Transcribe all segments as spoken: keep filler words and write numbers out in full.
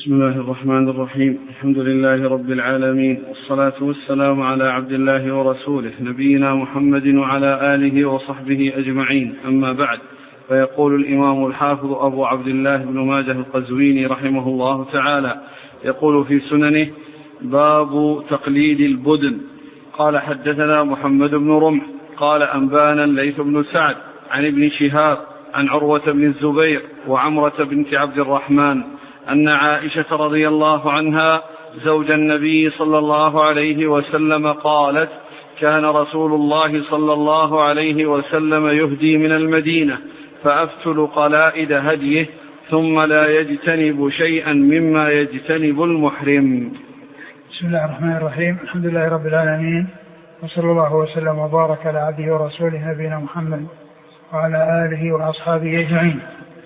بسم الله الرحمن الرحيم. الحمد لله رب العالمين، والصلاة والسلام على عبد الله ورسوله نبينا محمد وعلى آله وصحبه أجمعين، أما بعد. فيقول الإمام الحافظ أبو عبد الله بن ماجه القزويني رحمه الله تعالى، يقول في سننه: باب تقليد البدن. قال: حدثنا محمد بن رمح قال: أنبانا الليث بن سعد عن ابن شهاب عن عروة بن الزبير وعمرة بنت عبد الرحمن أن عائشة رضي الله عنها زوج النبي صلى الله عليه وسلم قالت: كان رسول الله صلى الله عليه وسلم يهدي من المدينة فأفتل قلائد هديه ثم لا يجتنب شيئا مما يجتنب المحرم. بسم الله الرحمن الرحيم. الحمد لله رب العالمين، وصلى الله وسلم وبارك على عبده ورسوله نبينا محمد وعلى آله وأصحابه أجمعين.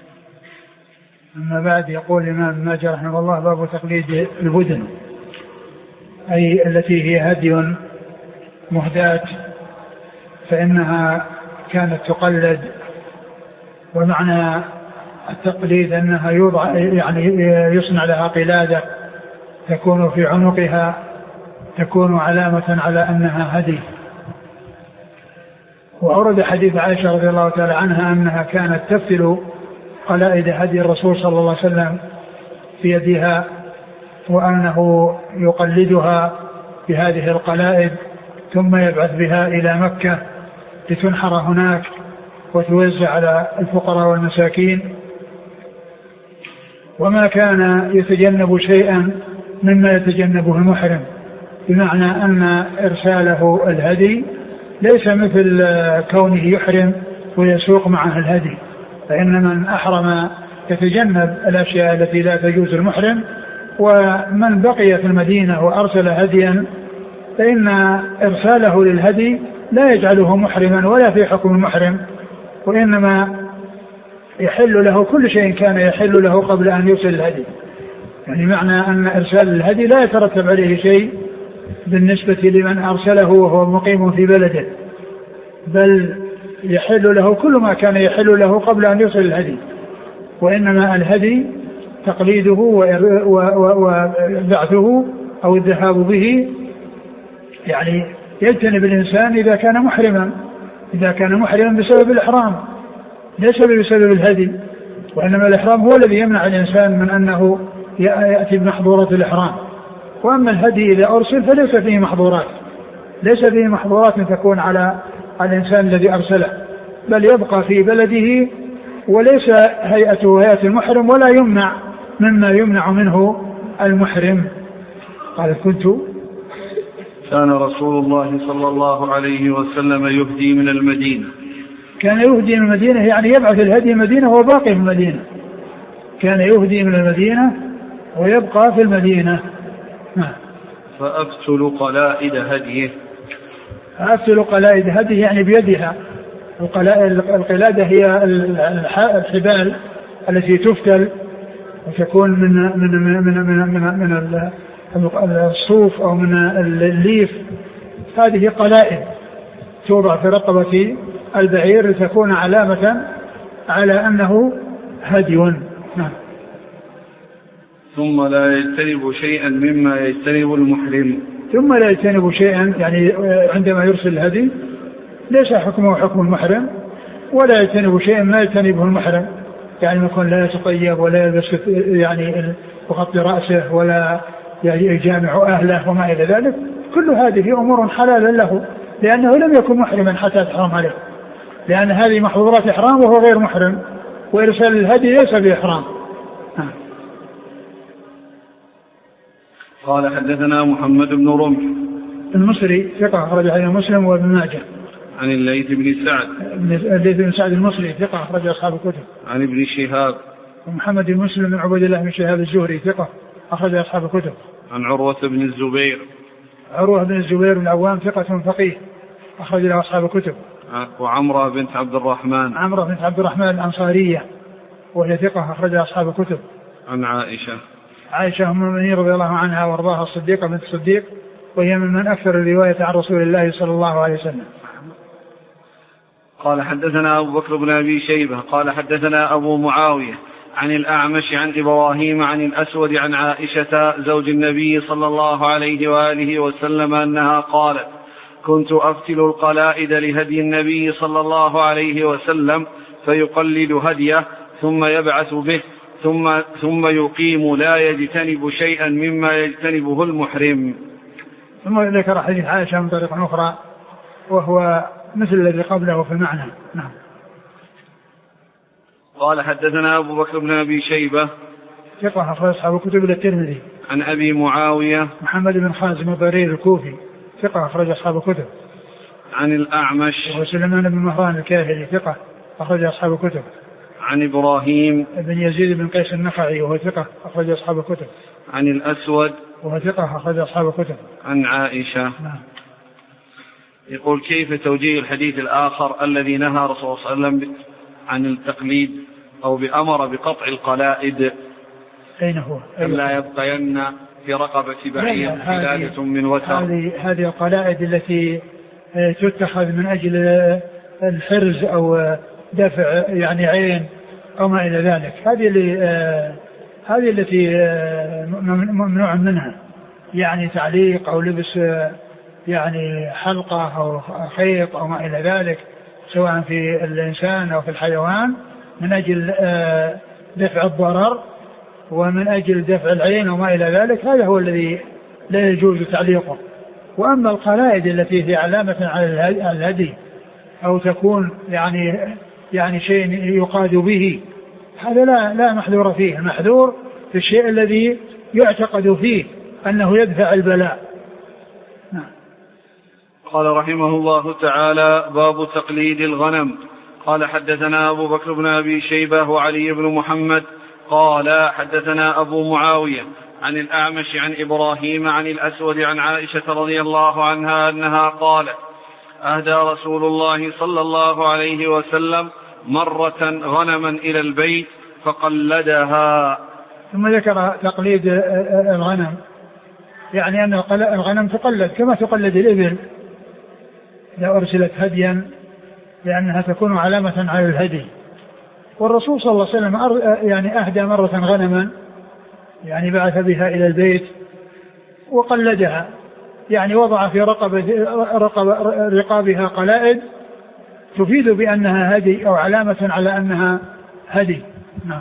أما بعد، يقول الإمام ابن ماجه رحمه الله: باب تقليد البدن، أي التي هي هدي مهداة، فإنها كانت تقلد. ومعنى التقليد أنها يوضع يعني يصنع لها قلادة تكون في عنقها، تكون علامة على أنها هدي. وأورد حديث عائشة رضي الله تعالى عنها أنها كانت تفتل قلائد هدي الرسول صلى الله عليه وسلم في يدها، وأنه يقلدها بهذه القلائد ثم يبعث بها إلى مكة لتنحر هناك وتوزع على الفقراء والمساكين. وما كان يتجنب شيئا مما يتجنبه المحرم، بمعنى أن إرساله الهدي ليس مثل كونه يحرم ويسوق معه الهدي، فإن من أحرم يتجنب الأشياء التي لا تجوز المحرم. ومن بقي في المدينة وأرسل هديا فإن إرساله للهدي لا يجعله محرما ولا في حكم المحرم، وإنما يحل له كل شيء كان يحل له قبل أن يرسل الهدي. يعني معنى أن إرسال الهدي لا يترتب عليه شيء بالنسبة لمن أرسله وهو مقيم في بلده، بل يحل له كل ما كان يحل له قبل أن يرسل الهدي. وإنما الهدي تقليده وبعثه أو الذهاب به، يعني يجتنب الإنسان إذا كان محرما، إذا كان محرما بسبب الإحرام ليس بسبب الهدي. وإنما الإحرام هو الذي يمنع الإنسان من أنه يأتي بمحظورات الإحرام. وأما الهدي إذا أرسل فليس فيه محظورات، ليس فيه محظورات تكون على الإنسان الذي أرسله، بل يبقى في بلده وليس هيئته هيئة المحرم، ولا يمنع مما يمنع منه المحرم. قال: كنت كان رسول الله صلى الله عليه وسلم يهدي من المدينة. كان يهدي من المدينة يعني يبعث الهدي المدينة وهو باقي في المدينة. كان يهدي من المدينة ويبقى في المدينة. فأفتل قلائد هديه. فأفتل قلائد هديه يعني بيدها. القلادة هي الحبال التي تفتل وتكون من من من من من, من الصوف أو من الليف. هذه قلائد توضع في رقبة البعير لتكون علامة على أنه هدي. نعم. ثم لا يجتنب شيئا مما يجتنب المحرم. ثم لا يجتنب شيئا يعني عندما يرسل الهدي ليس حكمه حكم المحرم، ولا يجتنب شيئا ما يجتنبه المحرم، يعني يكون لا يتطيب ولا يلبس يعني يغطي رأسه ولا يجامع أهله وما إلى ذلك. كل هذه أمور حلال له، لأنه لم يكن محرما حتى تحرم عليه، لأن هذه محظورات إحرام وهو غير محرم، وإرسال الهدي ليس بإحرام. قال: حدثنا محمد بن رمح المصري ثقة أخرج حديث مسلم وابن ماجه. عن الليث بن سعد الليث بن سعد المصري ثقة أخرج أصحاب الكتب. عن ابن شهاب ومحمد بن مسلم بن عبد الله بن شهاب الزهري ثقة أخرج أصحاب الكتب. عن عروة بن الزبير عروة بن الزبير بن العوام ثقة فقيه أخرج له أصحاب الكتب. وعمرة بنت عبد الرحمن عمرة بنت عبد الرحمن الأنصارية وهي ثقة أخرج أصحاب الكتب. عن عائشة عائشة أم المؤمنين رضي الله عنها وارضاها الصديقة بنت الصديق، وهي ممن أكثر الرواية عن رسول الله صلى الله عليه وسلم. قال: حدثنا أبو بكر بن أبي شيبة قال: حدثنا أبو معاوية عن الأعمش عن إبراهيم عن الأسود عن عائشة زوج النبي صلى الله عليه وآله وسلم أنها قالت: كنت أفتل القلائد لهدي النبي صلى الله عليه وسلم فيقلد هديه ثم يبعث به ثم, ثم يقيم لا يجتنب شيئا مما يجتنبه المحرم. ثم ذكر حديث عائشة من طريق أخرى وهو مثل الذي قبله في المعنى. نعم. قال: حدثنا أبو بكر بن أبي شيبة ثقة أخرج أصحاب الكتب إلا الترمذي. عن أبي معاوية محمد بن خازم الضرير الكوفي ثقة أخرج أصحاب الكتب. عن الأعمش وسليمان بن مهران الكاهلي ثقة أخرج أصحاب الكتب. عن إبراهيم بن يزيد بن قيس النخعي وهو ثقة أخرج أصحاب الكتب. عن الأسود وهو ثقة أخرج أصحاب الكتب. عن عائشة. نعم. يقول: كيف توجيه الحديث الآخر الذي نهى رسول الله صلى الله عليه وسلم عن التقليد أو بأمر بقطع القلائد؟ أين هو؟ لا يبقين في رقبة بعير قلادة من وتر. هذه هذه القلائد التي تتخذ من أجل الحرز أو دفع يعني عين أو ما إلى ذلك، هذه اللي هذه التي ممنوع منها، يعني تعليق أو لبس يعني حلقة أو خيط أو ما إلى ذلك، سواء في الإنسان أو في الحيوان، من أجل دفع الضرر ومن أجل دفع العين وما إلى ذلك، هذا هو الذي لا يجوز تعليقه. وأما القلائد التي في علامة على الهدي أو تكون يعني يعني شيء يقاد به، هذا لا لا محذور فيه. المحذور في الشيء الذي يعتقد فيه أنه يدفع البلاء. نعم. قال رحمه الله تعالى: باب تقليد الغنم. قال: حدثنا أبو بكر بن أبي شيبة وعلي بن محمد قال: حدثنا أبو معاوية عن الأعمش عن إبراهيم عن الأسود عن عائشة رضي الله عنها أنها قالت: أهدى رسول الله صلى الله عليه وسلم مرة غنما إلى البيت فقلدها. ثم ذكر تقليد الغنم، يعني أن الغنم تقلد كما تقلد الإبل إذا أرسلت هديا، لأنها تكون علامة على الهدي. والرسول صلى الله عليه وسلم يعني أهدى مرة غنما، يعني بعث بها إلى البيت وقلدها، يعني وضع في رقبة رقب رقابها قلائد تفيد بأنها هدي أو علامة على أنها هدي. نعم.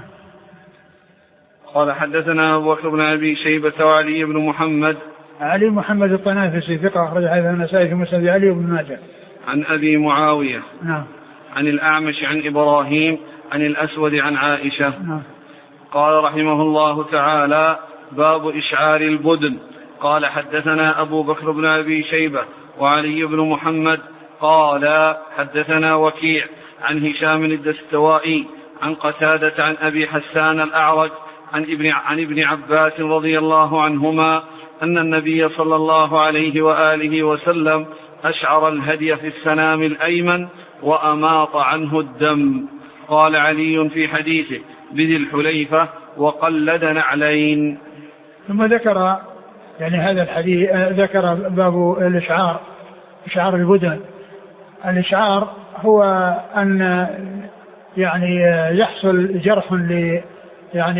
قال: حدثنا أبو بكر بن أبي شيبة وعلي بن محمد. علي محمد الطنافسي ثقة أخرج حديث النسائي في مسند علي بن ماجه. عن أبي معاوية. نعم. عن الأعمش عن إبراهيم عن الأسود عن عائشة. نعم. قال رحمه الله تعالى: باب إشعار البدن. قال: حدثنا أبو بكر بن أبي شيبة وعلي بن محمد قال: حدثنا وكيع عن هشام الدستوائي عن قتادة عن أبي حسان الأعرج عن ابن, عن ابن عباس رضي الله عنهما أن النبي صلى الله عليه وآله وسلم أشعر الهدي في السنام الأيمن وأماط عنه الدم. قال علي في حديثه: بذي الحليفة وقلد نعلين. ثم ذكر يعني هذا الحديث، ذكر باب الإشعار، إشعار البدن. الإشعار هو أن يعني يحصل جرح ل يعني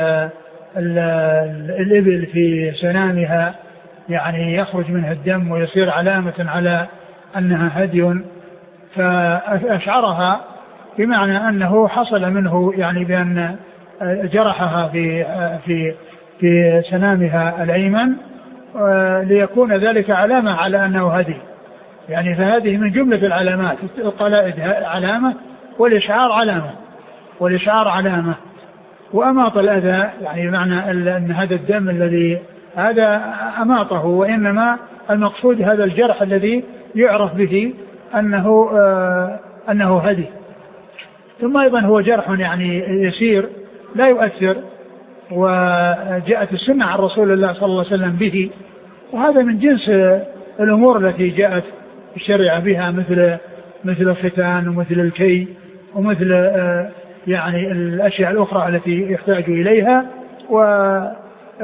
للإبل في سنامها، يعني يخرج منها الدم ويصير علامة على أنها هدي، فأشعرها بمعنى أنه حصل منه يعني بأن جرحها في في في سنامها الأيمن ليكون ذلك علامة على أنه هدي. يعني فهذه من جملة العلامات. القلائد علامة والإشعار علامة والإشعار علامة وأماط الأذى، يعني بمعنى أن هذا الدم الذي هذا أماطه، وإنما المقصود هذا الجرح الذي يعرف به أنه آه أنه هدي. ثم أيضا هو جرح يعني يسير لا يؤثر، وجاءت السنة عن رسول الله صلى الله عليه وسلم به، وهذا من جنس الأمور التي جاءت الشريعة بها، مثل مثل الختان ومثل الكي ومثل آه يعني الأشياء الأخرى التي يحتاج إليها والحاجة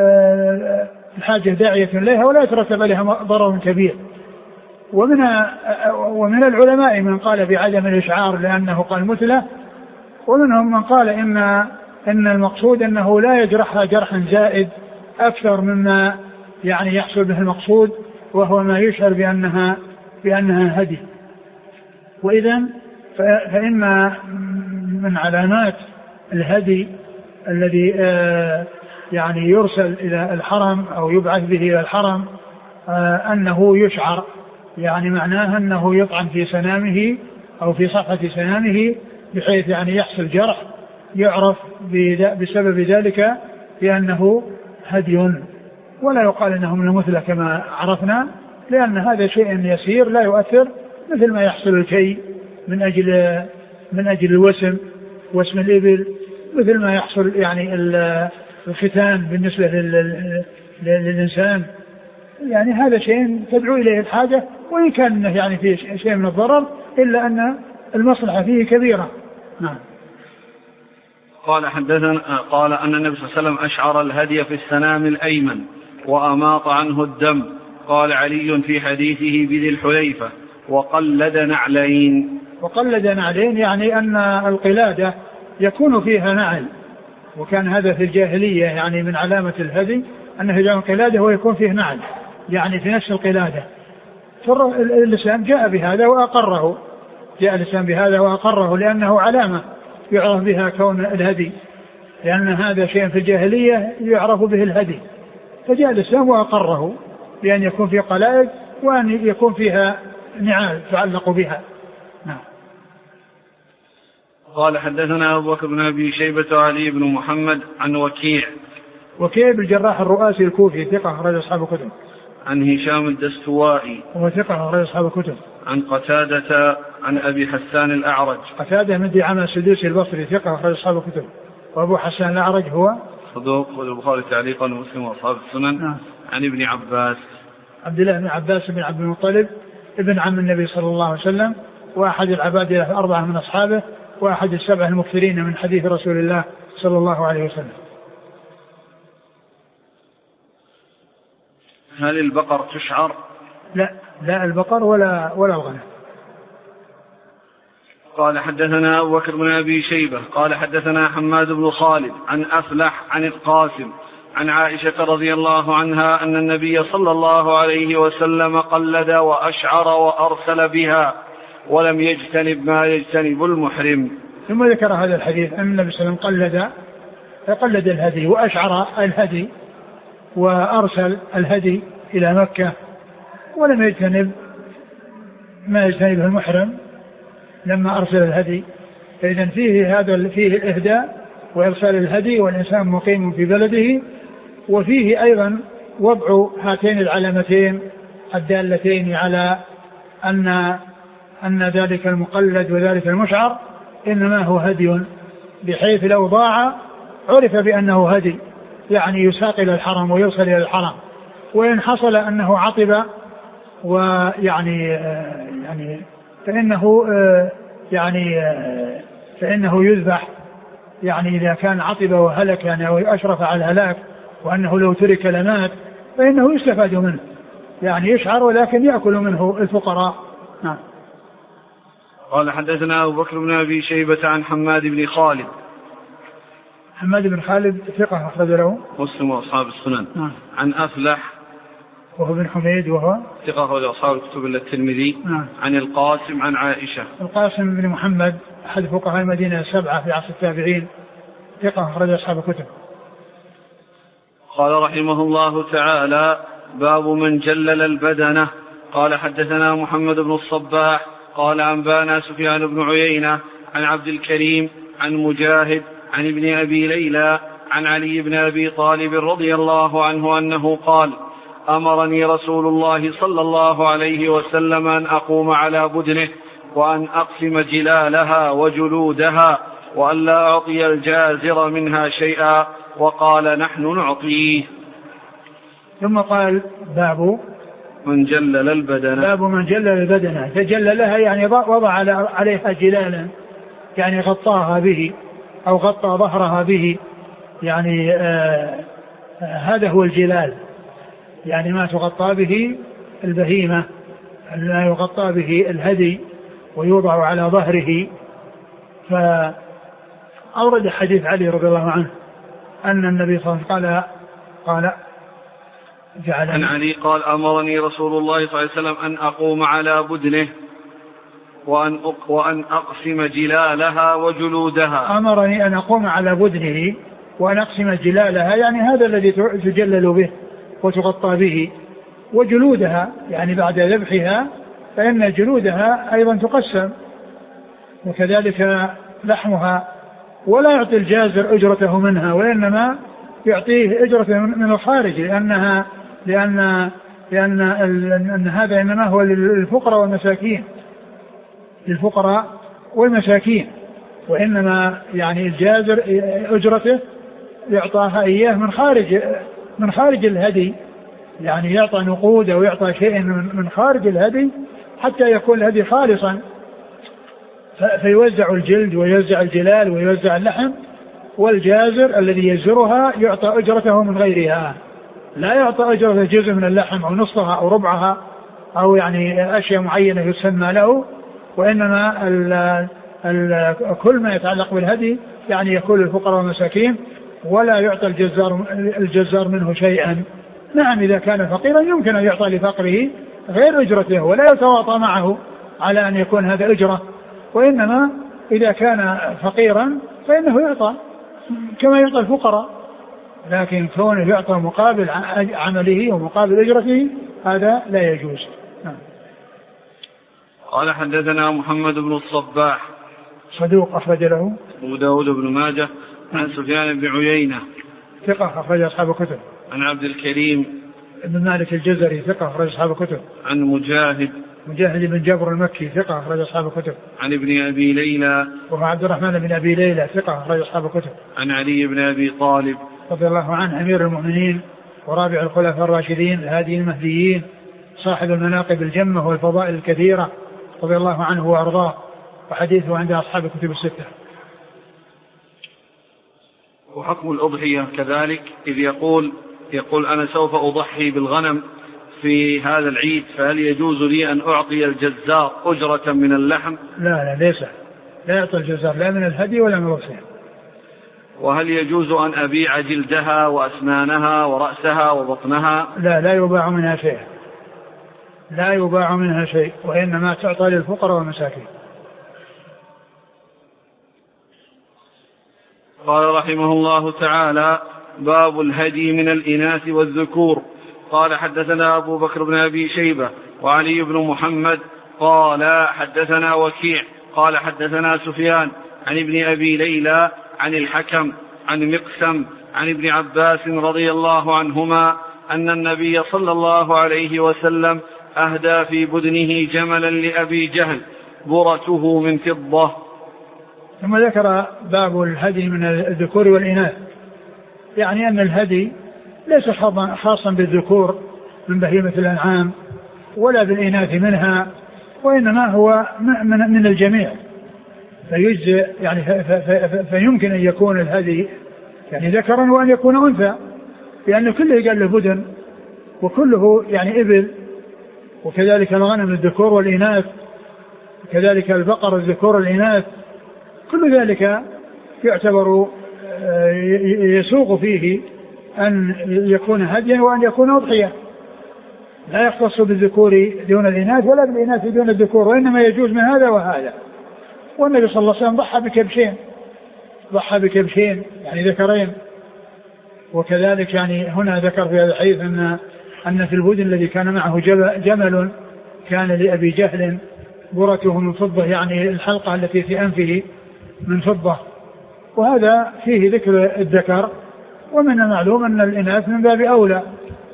داعية إليها ولا يترتب عليها ضرر كبير. ومن ومن العلماء من قال بعدم الإشعار لأنه قال مثله، ومنهم من قال إن أن المقصود أنه لا يجرحها جرحا زائد أكثر مما يعني يحصل به المقصود، وهو ما يشعر بأنها بأنها هدي. وإذن فإن من علامات الهدي الذي آه يعني يرسل إلى الحرم أو يبعث به إلى الحرم آه أنه يشعر، يعني معناه أنه يطعن في سنامه أو في صفحة سنامه بحيث يعني يحصل جرح يعرف بسبب ذلك بأنه هدي، ولا يقال أنه من المثلى كما عرفنا، لأن هذا شيء يسير لا يؤثر، مثل ما يحصل الكي من أجل من أجل الوسم وسم الإبل، مثل ما يحصل يعني الختان بالنسبة للإنسان. يعني هذا شيء تدعو إليه الحاجة، وإن كان يعني فيه شيء من الضرر إلا أن المصلحة فيه كبيرة. نعم. قال حدثنا قال أن النبي صلى الله عليه وسلم أشعر الهدي في السنام الأيمن وأماط عنه الدم. قال علي في حديثه بذي الحليفة وقلد نعلين. وقلد نعلين يعني أن القلادة يكون فيها نعل، وكان هذا في الجاهلية يعني من علامة الهدي أنه يجعل القلادة ويكون فيه نعل يعني في نفس القلادة. فالإسلام جاء بهذا وأقره، جاء الإسلام بهذا وأقره لأنه علامة يعرف بها كون الهدي، لأن هذا شيء في الجاهلية يعرف به الهدي، فجاء الإسلام وأقره بأن يكون في قلائد وأن يكون فيها نعال تعلق بها. نعم. قال حدثنا أبو بكر بن أبي شيبة وعلي بن محمد عن وكيع. وكيع بالجراح الرؤاسي الكوفي ثقة أخرج أصحاب الكتب. عن هشام الدستوائي وهو ثقة أخرج أصحاب الكتب. عن قتادة عن أبي حسان الأعرج. قتادة من دعامة السدوسي البصري ثقة أخرج أصحاب الكتب. وأبو حسان الأعرج هو صدوق والبخاري تعليقا ومسلم وأصحاب السنن. نعم. عن ابن عباس عبد الله بن عباس بن عبد المطلب ابن عم النبي صلى الله عليه وسلم، وأحد العبادلة الأربعة من أصحابه، وأحد السبع المكثرين من حديث رسول الله صلى الله عليه وسلم. هل البقر تشعر؟ لا لا البقر ولا ولا الغنم. قال حدثنا أبو بكر بن أبي شيبة قال حدثنا حماد بن خالد عن أفلح عن القاسم عن عائشة رضي الله عنها أن النبي صلى الله عليه وسلم قلد وأشعر وأرسل بها ولم يجتنب ما يجتنب المحرم. ثم ذكر هذا الحديث أن النبي صلى الله عليه وسلم قلد فقلد الهدي وأشعر الهدي وأرسل الهدي إلى مكة ولم يجتنب ما يجتنبه المحرم لما أرسل الهدي. فإذن فيه هذا فيه الإهداء وإرسال الهدي والإنسان مقيم في بلده، وفيه أيضا وضع هاتين العلامتين الدالتين على أن أن ذلك المقلد وذلك المشعر إنما هو هدي، بحيث لو ضاع عرف بأنه هدي يعني يساق إلى الحرم ويوصل إلى الحرم، وإن حصل أنه عطب ويعني يعني فإنه يعني فإنه يذبح، يعني إذا كان عطب وهلك يعني أو أشرف على الهلاك وأنه لو ترك لمات فإنه يستفاد منه، يعني يشعر ولكن يأكل منه الفقراء. نعم. قال حدثنا أبو بكر بن أبي شيبة عن حماد بن خالد. حماد بن خالد ثقة أخرج له مسلم وأصحاب السنن. نعم. عن أفلح وهو بن حميد وهو ثقة أخرج أصحاب الكتب إلا الترمذي. نعم. عن القاسم عن عائشة. القاسم بن محمد أحد فقهاء المدينة السبعة في عصر التابعين ثقة أخرج أصحاب الكتب. قال رحمه الله تعالى: باب من جلل البدنة. قال حدثنا محمد بن الصباح قال أنبانا سفيان بن عيينة عن عبد الكريم عن مجاهد عن ابن أبي ليلى عن علي بن أبي طالب رضي الله عنه أنه قال: أمرني رسول الله صلى الله عليه وسلم أن أقوم على بدنه وأن أقسم جلالها وجلودها وأن لا أعطي الجازر منها شيئا، وقال: نحن نعطيه. ثم قال: باب من جلل البدنة. باب من جلل البدنة. تجللها يعني وضع عليها جلالا، يعني غطاها به أو غطى ظهرها به، يعني آه آه هذا هو الجلال، يعني ما تغطى به البهيمة، ما يغطى به الهدي ويوضع على ظهره. أورد حديث علي رضي الله عنه أن النبي صلى الله عليه وسلم قال قال عن علي قال أمرني رسول الله صلى الله عليه وسلم أن أقوم على بدنه وأن وأن أقسم جلالها وجلودها. أمرني أن أقوم على بدنه وأن أقسم جلالها، يعني هذا الذي تجلل به وتغطى به، وجلودها يعني بعد ذبحها فإن جلودها أيضا تقسم، وكذلك لحمها، ولا يعطي الجازر أجرته منها وإنما يعطيه أجرته من الخارج، لأنها لأن لأن أن هذا إنما هو للفقراء والمساكين للفقراء والمساكين وإنما يعني الجازر أجرته يعطاها إياه من خارج من خارج الهدي، يعني يعطى نقود أو يعطى شيء من خارج الهدي حتى يكون الهدي خالصا، فيوزع الجلد ويوزع الجلال ويوزع اللحم، والجازر الذي يزرها يعطى أجرته من غيرها، لا يعطى أجرته جزء من اللحم أو نصفها أو ربعها أو يعني أشياء معينة يسمى له، وإنما ال ال كل ما يتعلق بالهدي يعني يكون للفقراء والمساكين، ولا يعطى الجزار الجزار منه شيئا. نعم إذا كان فقيرا يمكن أن يعطى لفقره غير أجرته ولا يتواطى معه على أن يكون هذا أجرة، وإنما إذا كان فقيرا فإنه يعطى كما يعطى الفقراء، لكن كونه يعطى مقابل عمله ومقابل أجرته هذا لا يجوز. نعم. قال حدثنا محمد بن الصباح صدوق أخرج له أبو داود بن ماجه عن سفيان بن عيينة ثقة أخرج أصحاب الكتب. عن عبد الكريم بن مالك الجزري ثقة أخرج أصحاب الكتب. عن مجاهد مجاهد بن جبر المكي ثقة أخرج أصحاب الكتب. عن ابن أبي ليلى وهو عبد الرحمن بن أبي ليلى ثقة أخرج أصحاب الكتب. عن علي بن أبي طالب رضي الله عنه أمير المؤمنين ورابع الخلفاء الراشدين الهاديين المهديين صاحب المناقب الجمة والفضائل الكثيرة رضي الله عنه وأرضاه، وحديثه عند أصحاب الكتب الستة. وحكم الأضحية كذلك إذ يقول يقول أنا سوف أضحي بالغنم في هذا العيد، فهل يجوز لي أن أعطي الجزار أجرة من اللحم؟ لا لا ليس، لا يعطي الجزار لا من الهدي ولا من الأضحية. وهل يجوز أن أبيع جلدها وأسنانها ورأسها وبطنها؟ لا لا يباع منها شيء، لا يباع منها شيء، وإنما تعطى للفقراء والمساكين. قال رحمه الله تعالى: باب الهدي من الإناث والذكور. قال حدثنا أبو بكر بن أبي شيبة وعلي بن محمد قال حدثنا وكيع قال حدثنا سفيان عن ابن أبي ليلى عن الحكم عن مقسم عن ابن عباس رضي الله عنهما أن النبي صلى الله عليه وسلم أهدى في بدنه جملا لأبي جهل برته من فضة. ثم ذكر باب الهدي من الذكور والإناث، يعني أن الهدي ليس خاصا بالذكور من بهيمة الأنعام ولا بالإناث منها، وإنما هو من الجميع، فيجزئ يعني فيمكن أن يكون الهدي يعني ذكرا وأن يكون أنثى، لأن كله قال له بدن وكله يعني إبل، وكذلك الغنم الذكور والإناث، وكذلك البقر الذكور والإناث، كل ذلك يعتبر يسوق فيه أن يكون هديا وأن يكون أضحية، لا يختص بالذكور دون الإناث ولا بالإناث دون الذكور، وإنما يجوز من هذا وهذا. والنبي صلى الله عليه وسلم ضحى بكبشين ضحى بكبشين يعني ذكرين، وكذلك يعني هنا ذكر في هذا الحديث أن أن في البدن الذي كان معه جمل كان لأبي جهل برته من فضة، يعني الحلقة التي في أنفه من فضة، وهذا فيه ذكر الذكر، ومن المعلوم أن الإناث من باب أولى،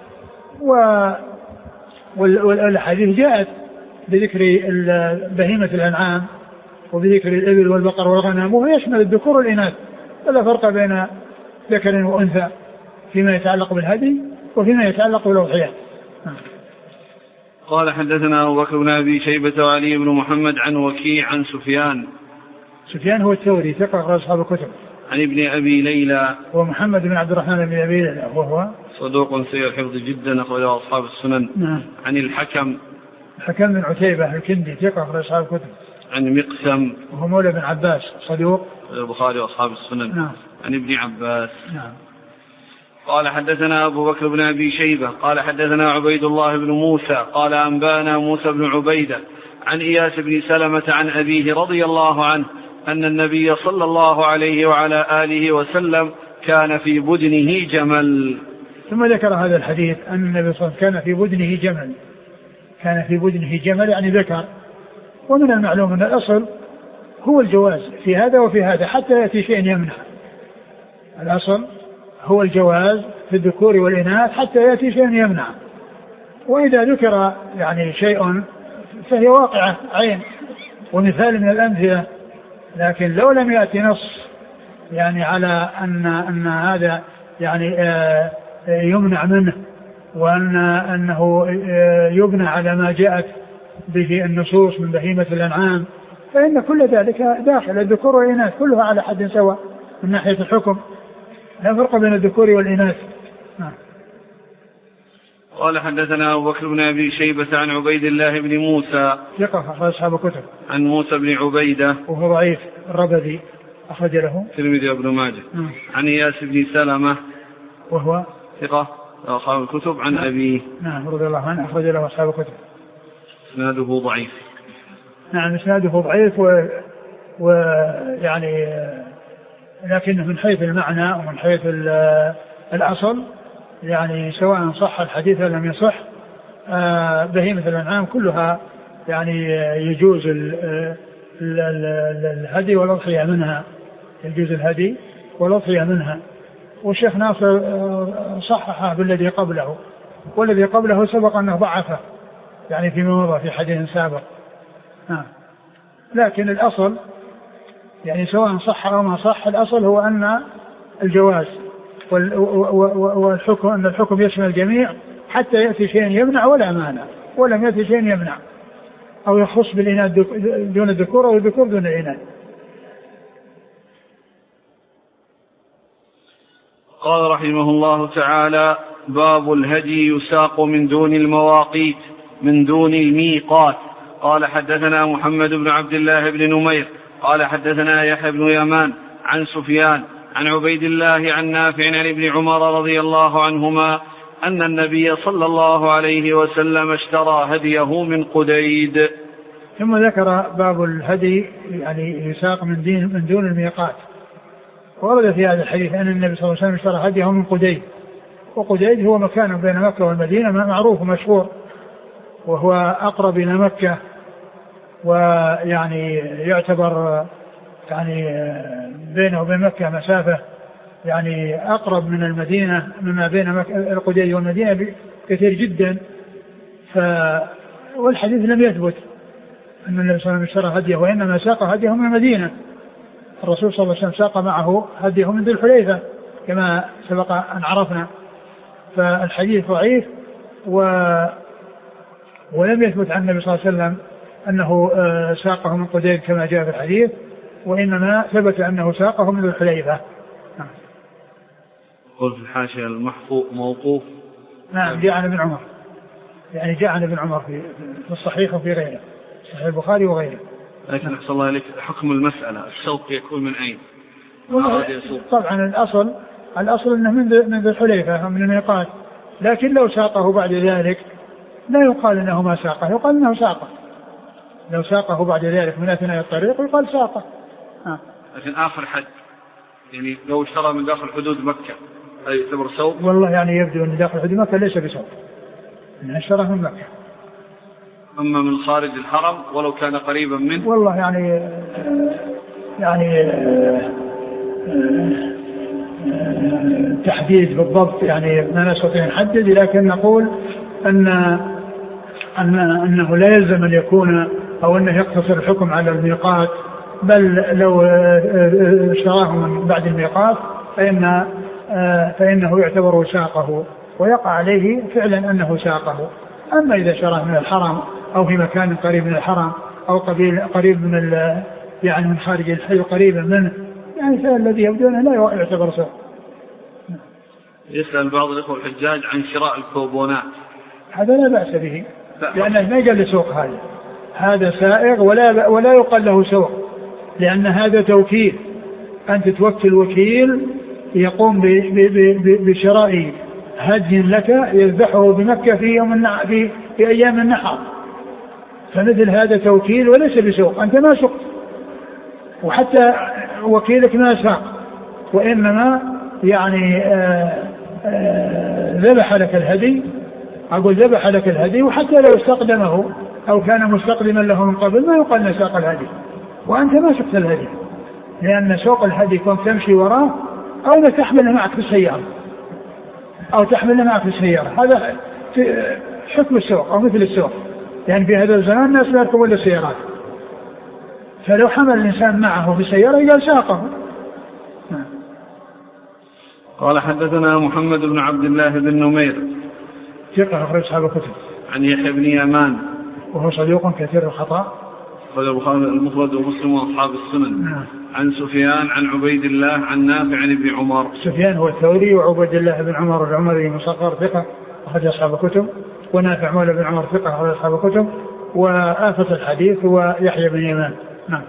والحديث جاءت بذكر بهيمة الأنعام وبذكر الإبل والبقر والغنم، وهو يشمل الذكور والإناث، ولا فرق بين ذكر وأنثى فيما يتعلق بالهدي وفيما يتعلق بالأضحية. قال حدثنا أبو بكر بن أبي شيبة وعلي بن محمد عن وكيع عن سفيان سفيان هو الثوري ثقة أخرج أصحاب الكتب. عن ابن أبي ليلى ومحمد بن عبد الرحمن بن أبي ليلى وهو صدوق سيء الحفظ جدا أخرجه أصحاب السنن. نعم. عن الحكم الحكم بن عتيبة الكندي ثقة أخرج أصحاب الكتب. عن مقسم وهو مولى بن عباس صدوق البخاري وأصحاب السنن. نعم. عن ابن عباس. نعم. قال حدثنا أبو بكر بن أبي شيبة قال حدثنا عبيد الله بن موسى قال أنبانا موسى بن عبيدة عن إياس بن سلمة عن أبيه رضي الله عنه أن النبي صلى الله عليه وعلى آله وسلم كان في بدنه جمل. ثم ذكر هذا الحديث أن النبي صلى الله عليه وسلم كان في بدنه جمل. كان في بدنه جمل يعني ذكر. ومن المعلوم أن الأصل هو الجواز في هذا وفي هذا حتى يأتي شيء يمنع. الأصل هو الجواز في الذكور والإناث حتى يأتي شيء يمنع. وإذا ذكر يعني شيء فهي واقعة عين ومثال من الأمثلة، لكن لو لم يأتي نص يعني على أن أن هذا يعني يمنع منه وأن أنه يبنى على ما جاءت به النصوص من بهيمة الأنعام فإن كل ذلك داخل. الذكور والإناث كلها على حد سواء من ناحية الحكم، لا فرق بين الذكور والإناث. قال حدثنا أبو بكر بن أبي شيبة عن عبيد الله بن موسى ثقة أخرج أصحاب الكتب. عن موسى بن عبيدة وهو ضعيف الربذي أخرج له الترمذي وابن ماجه. م. عن إياس بن سلمة وهو ثقة أصحاب الكتب عن أبيه. نعم رضي الله عنه أخرج له أصحاب الكتب. إسناده ضعيف. نعم إسناده ضعيف ويعني و لكنه من حيث المعنى ومن حيث الأصل يعني سواء صح الحديث أو لم يصح آه بهيمة الأنعام كلها يعني يجوز الهدي والأضحية منها، يجوز الهدي والأضحية منها. والشيخ ناصر صححه بالذي قبله، والذي قبله سبق أنه ضعفه يعني فيما مضى في حديث سابق. آه. لكن الأصل يعني سواء صح أو ما صح الأصل هو أن الجواز والحكم أن الحكم يشمل الجميع حتى يأتي شيء يمنع ولا مانع، ولم يأتي شيء يمنع أو يخص بالإناث دون الذكور أو الذكور دون الإناث. قال رحمه الله تعالى: باب الهدي يساق من دون المواقيت من دون الميقات. قال حدثنا محمد بن عبد الله بن نمير قال حدثنا يحيى بن يمان عن سفيان عن عبيد الله عن نافع عن ابن عمر رضي الله عنهما أن النبي صلى الله عليه وسلم اشترى هديه من قديد. ثم ذكر باب الهدي يعني يساق من, دين من دون الميقات. ورد في هذا الحديث أن النبي صلى الله عليه وسلم اشترى هديه من قديد، وقديد هو مكان بين مكة والمدينة معروف ومشهور، وهو أقرب إلى مكة ويعني يعتبر يعني بينه وبين مكة مسافة يعني أقرب من المدينة مما بين القديد والمدينة كثير جدا. ف والحديث لم يثبت أن النبي صلى الله عليه وسلم اشترى هديه، وإنما ساق هديه من المدينة. الرسول صلى الله عليه وسلم ساق معه هديه من ذي الحليفة كما سبق أن عرفنا. فالحديث ضعيف و... ولم يثبت عن النبي صلى الله عليه وسلم أنه ساقه من قديد كما جاء في الحديث، وإنما ثبت أنه ساقه من ذي الحليفة. قل في الحاشية المحفوظ موقوف. نعم جاء عن ابن عمر، يعني جاء عن ابن عمر في الصحيح وفي غيره، صحيح البخاري وغيره. لكن أحسن الله إليك حكم المسألة السوق يكون من أين؟ طبعا الأصل الأصل أنه من ذي الحليفة من الميقات، لكن لو ساقه بعد ذلك لا يقال أنه ما ساقه، يقال أنه ساقه. لو ساقه بعد ذلك من أثناء الطريق يقال ساقه. آه. لكن آخر حد يعني لو اشترى من داخل حدود مكة أي يعتبر سوق؟ والله يعني يبدو أن داخل حدود مكة ليس بسوق، إنه اشترى من مكة. أما من خارج الحرم ولو كان قريبا منه؟ والله يعني يعني تحديد بالضبط يعني ما نستطيع نحدد، لكن نقول أن أن أنه لا يلزم أن يكون أو أنه يقتصر الحكم على الميقات، بل لو اشتراه من بعد الميقات فإن فإنه يعتبر ساقه ويقع عليه فعلا أنه ساقه. أما إذا اشتراه من الحرم أو في مكان قريب من الحرم أو قريب من يعني من خارج الحي قريبا منه يعني فالذي يبدو أنه لا يعتبر ساق. يسأل بعض الإخوة الحجاج عن شراء الكوبونات. هذا لا بأس به لأنه ما يجعل لسوق، هذا هذا سائغ ولا ولا يقال له سوق، لأن هذا توكيل، أنت توكل وكيل يقوم بشراء هدي لك يذبحه بمكة في يوم النحر في, في أيام النحر، فمثل هذا توكيل وليس بسوق، أنت ما سقت وحتى وكيلك ما ساق، وإنما يعني ذبح لك الهدي، أقول ذبح لك الهدي، وحتى لو استقدمه أو كان مستقدما له من قبل ما يقال نساق الهدي، وأنت ما سقت الهدي، لأن سوق الهدي كنت تمشي وراه أو تحمله معك في السيارة أو تحمله معك في السيارة، هذا في حكم السوق أو مثل السوق، يعني في هذا الزمان الناس لا يركبون السيارات، فلو حمل الإنسان معه في السيارة يقال ساقه. قال حدثنا محمد بن عبد الله بن نمير ثقة أخرج أصحاب الكتب. عن يحيى بن يمان وهو صديق كثير الخطأ، أخرج البخاري المفرد ومسلم وأصحاب السنن. نعم. عن سفيان عن عبيد الله عن نافع عن ابن عمر. سفيان هو الثوري وعبيد الله بن عمر العمري مصغر ثقة أخرج أصحاب الكتب، ونافع مولى بن عمر ثقة أخرج أصحاب الكتب، وآفة الحديث هو يحيى بن يمان. نعم.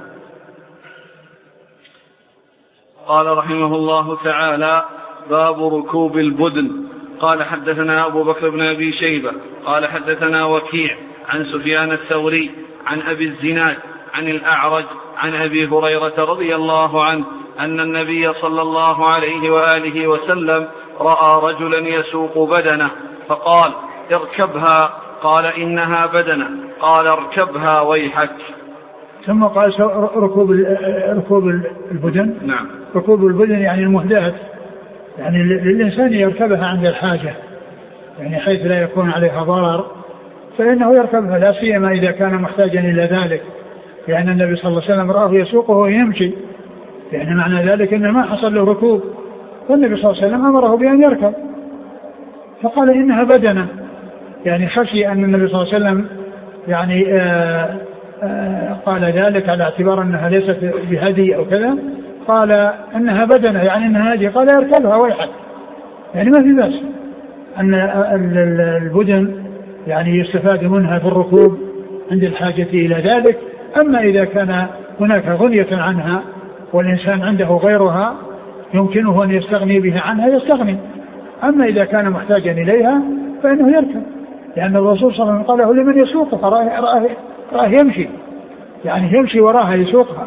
قال رحمه الله تعالى: باب ركوب البدن. قال حدثنا أبو بكر بن أبي شيبة قال حدثنا وكيع عن سفيان الثوري عن أبي الزناد عن الأعرج عن أبي هريرة رضي الله عنه أن النبي صلى الله عليه وآله وسلم رأى رجلا يسوق بدنه فقال: اركبها. قال: إنها بدنه. قال: اركبها ويحك. ثم قال ركوب ركوب البدن. نعم. ركوب البدن يعني المهدات، يعني للإنسان يركبها عند الحاجة، يعني حيث لا يكون عليها ضرر فإنه يركبها، لا سيما إذا كان محتاجا إلى ذلك، لأن النبي صلى الله عليه وسلم رآه يسوقه ويمشي، يعني معنى ذلك أنه ما حصل له ركوب، فالنبي صلى الله عليه وسلم أمره بأن يركب، فقال: إنها بدنة، يعني خشي أن النبي صلى الله عليه وسلم يعني آآ آآ قال ذلك على اعتبار أنها ليست بهدي أو كذا، قال إنها بدنة يعني إنها هدي، قال: يركبها ويحك، يعني ما في بأس أن البدن يعني يستفاد منها في الركوب عند الحاجة إلى ذلك. أما إذا كان هناك غنية عنها والإنسان عنده غيرها يمكنه أن يستغني بها عنها يستغني، أما إذا كان محتاجا إليها فإنه يركب، لأن الرسول صلى الله عليه وسلم قال له: لمن يسوقها؟ راه, راه, راه يمشي، يعني يمشي وراها يسوقها،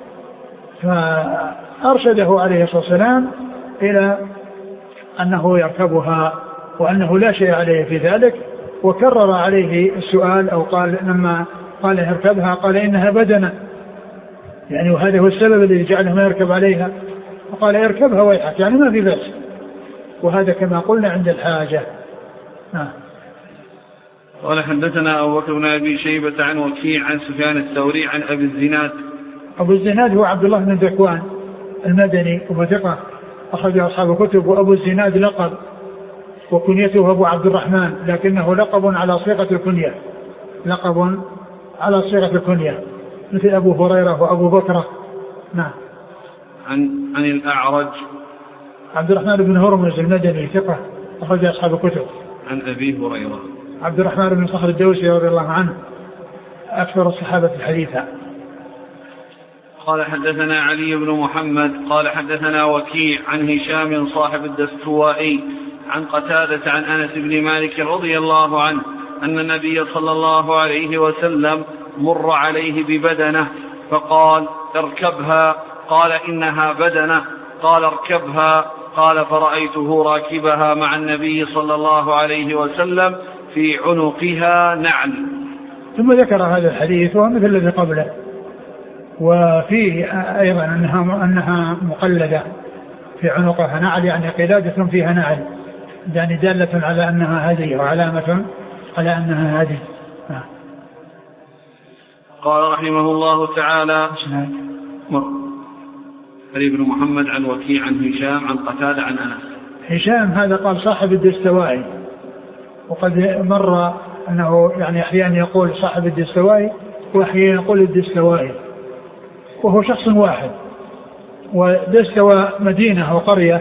فأرشده عليه الصلاة والسلام إلى أنه يركبها وأنه لا شيء عليه في ذلك، وكرر عليه السؤال، أو قال لما قال يركبها قال: إنها بدنة، يعني وهذا هو السبب الذي جعله ما يركب عليها، فقال: يركبها ويحك، يعني ما في بأس، وهذا كما قلنا عند الحاجة. آه. قال حدثنا أبو بكر بن أبي شيبة عن وكيع عن سفيان الثوري عن أبي الزناد. أبو الزناد هو عبد الله بن ذكوان المدني وهو ثقة أخرج أصحاب الكتب، وأبو الزناد لقب وكنيته أبو عبد الرحمن، لكنه لقب على صيغة الكنية، لقب على صيغة الكنية مثل أبو هريرة وأبو بكر. نعم. عن عن الأعرج عبد الرحمن بن هرمز المدني ثقة أخرج أصحاب الكتب. عن أبي هريرة عبد الرحمن بن صخر الدوسي رضي الله عنه أكثر الصحابة حديثا. قال حدثنا علي بن محمد قال حدثنا وكيع عن هشام صاحب الدستوائي عن قتادة عن أنس بن مالك رضي الله عنه أن النبي صلى الله عليه وسلم مر عليه ببدنه فقال: اركبها. قال: إنها بدنة. قال: اركبها. قال: فرأيته راكبها مع النبي صلى الله عليه وسلم في عنقها نعل. ثم ذكر هذا الحديث ومثل الذي قبله، وفيه أيضا أنها, أنها مقلدة في عنقها نعل، يعني قلادة فيها نعل، يعني دالة على أنها هدي وعلامة على أنها هدي. قال رحمه الله تعالى: علي بن محمد عن وكيع عن هشام عن قتادة عن أنس. هشام هذا قال صاحب الدستوائي، وقد مر أنه يعني أحيانا يقول صاحب الدستوائي وأحيانا يقول الدستوائي، وهو شخص واحد، ودستوى مدينة وقرية،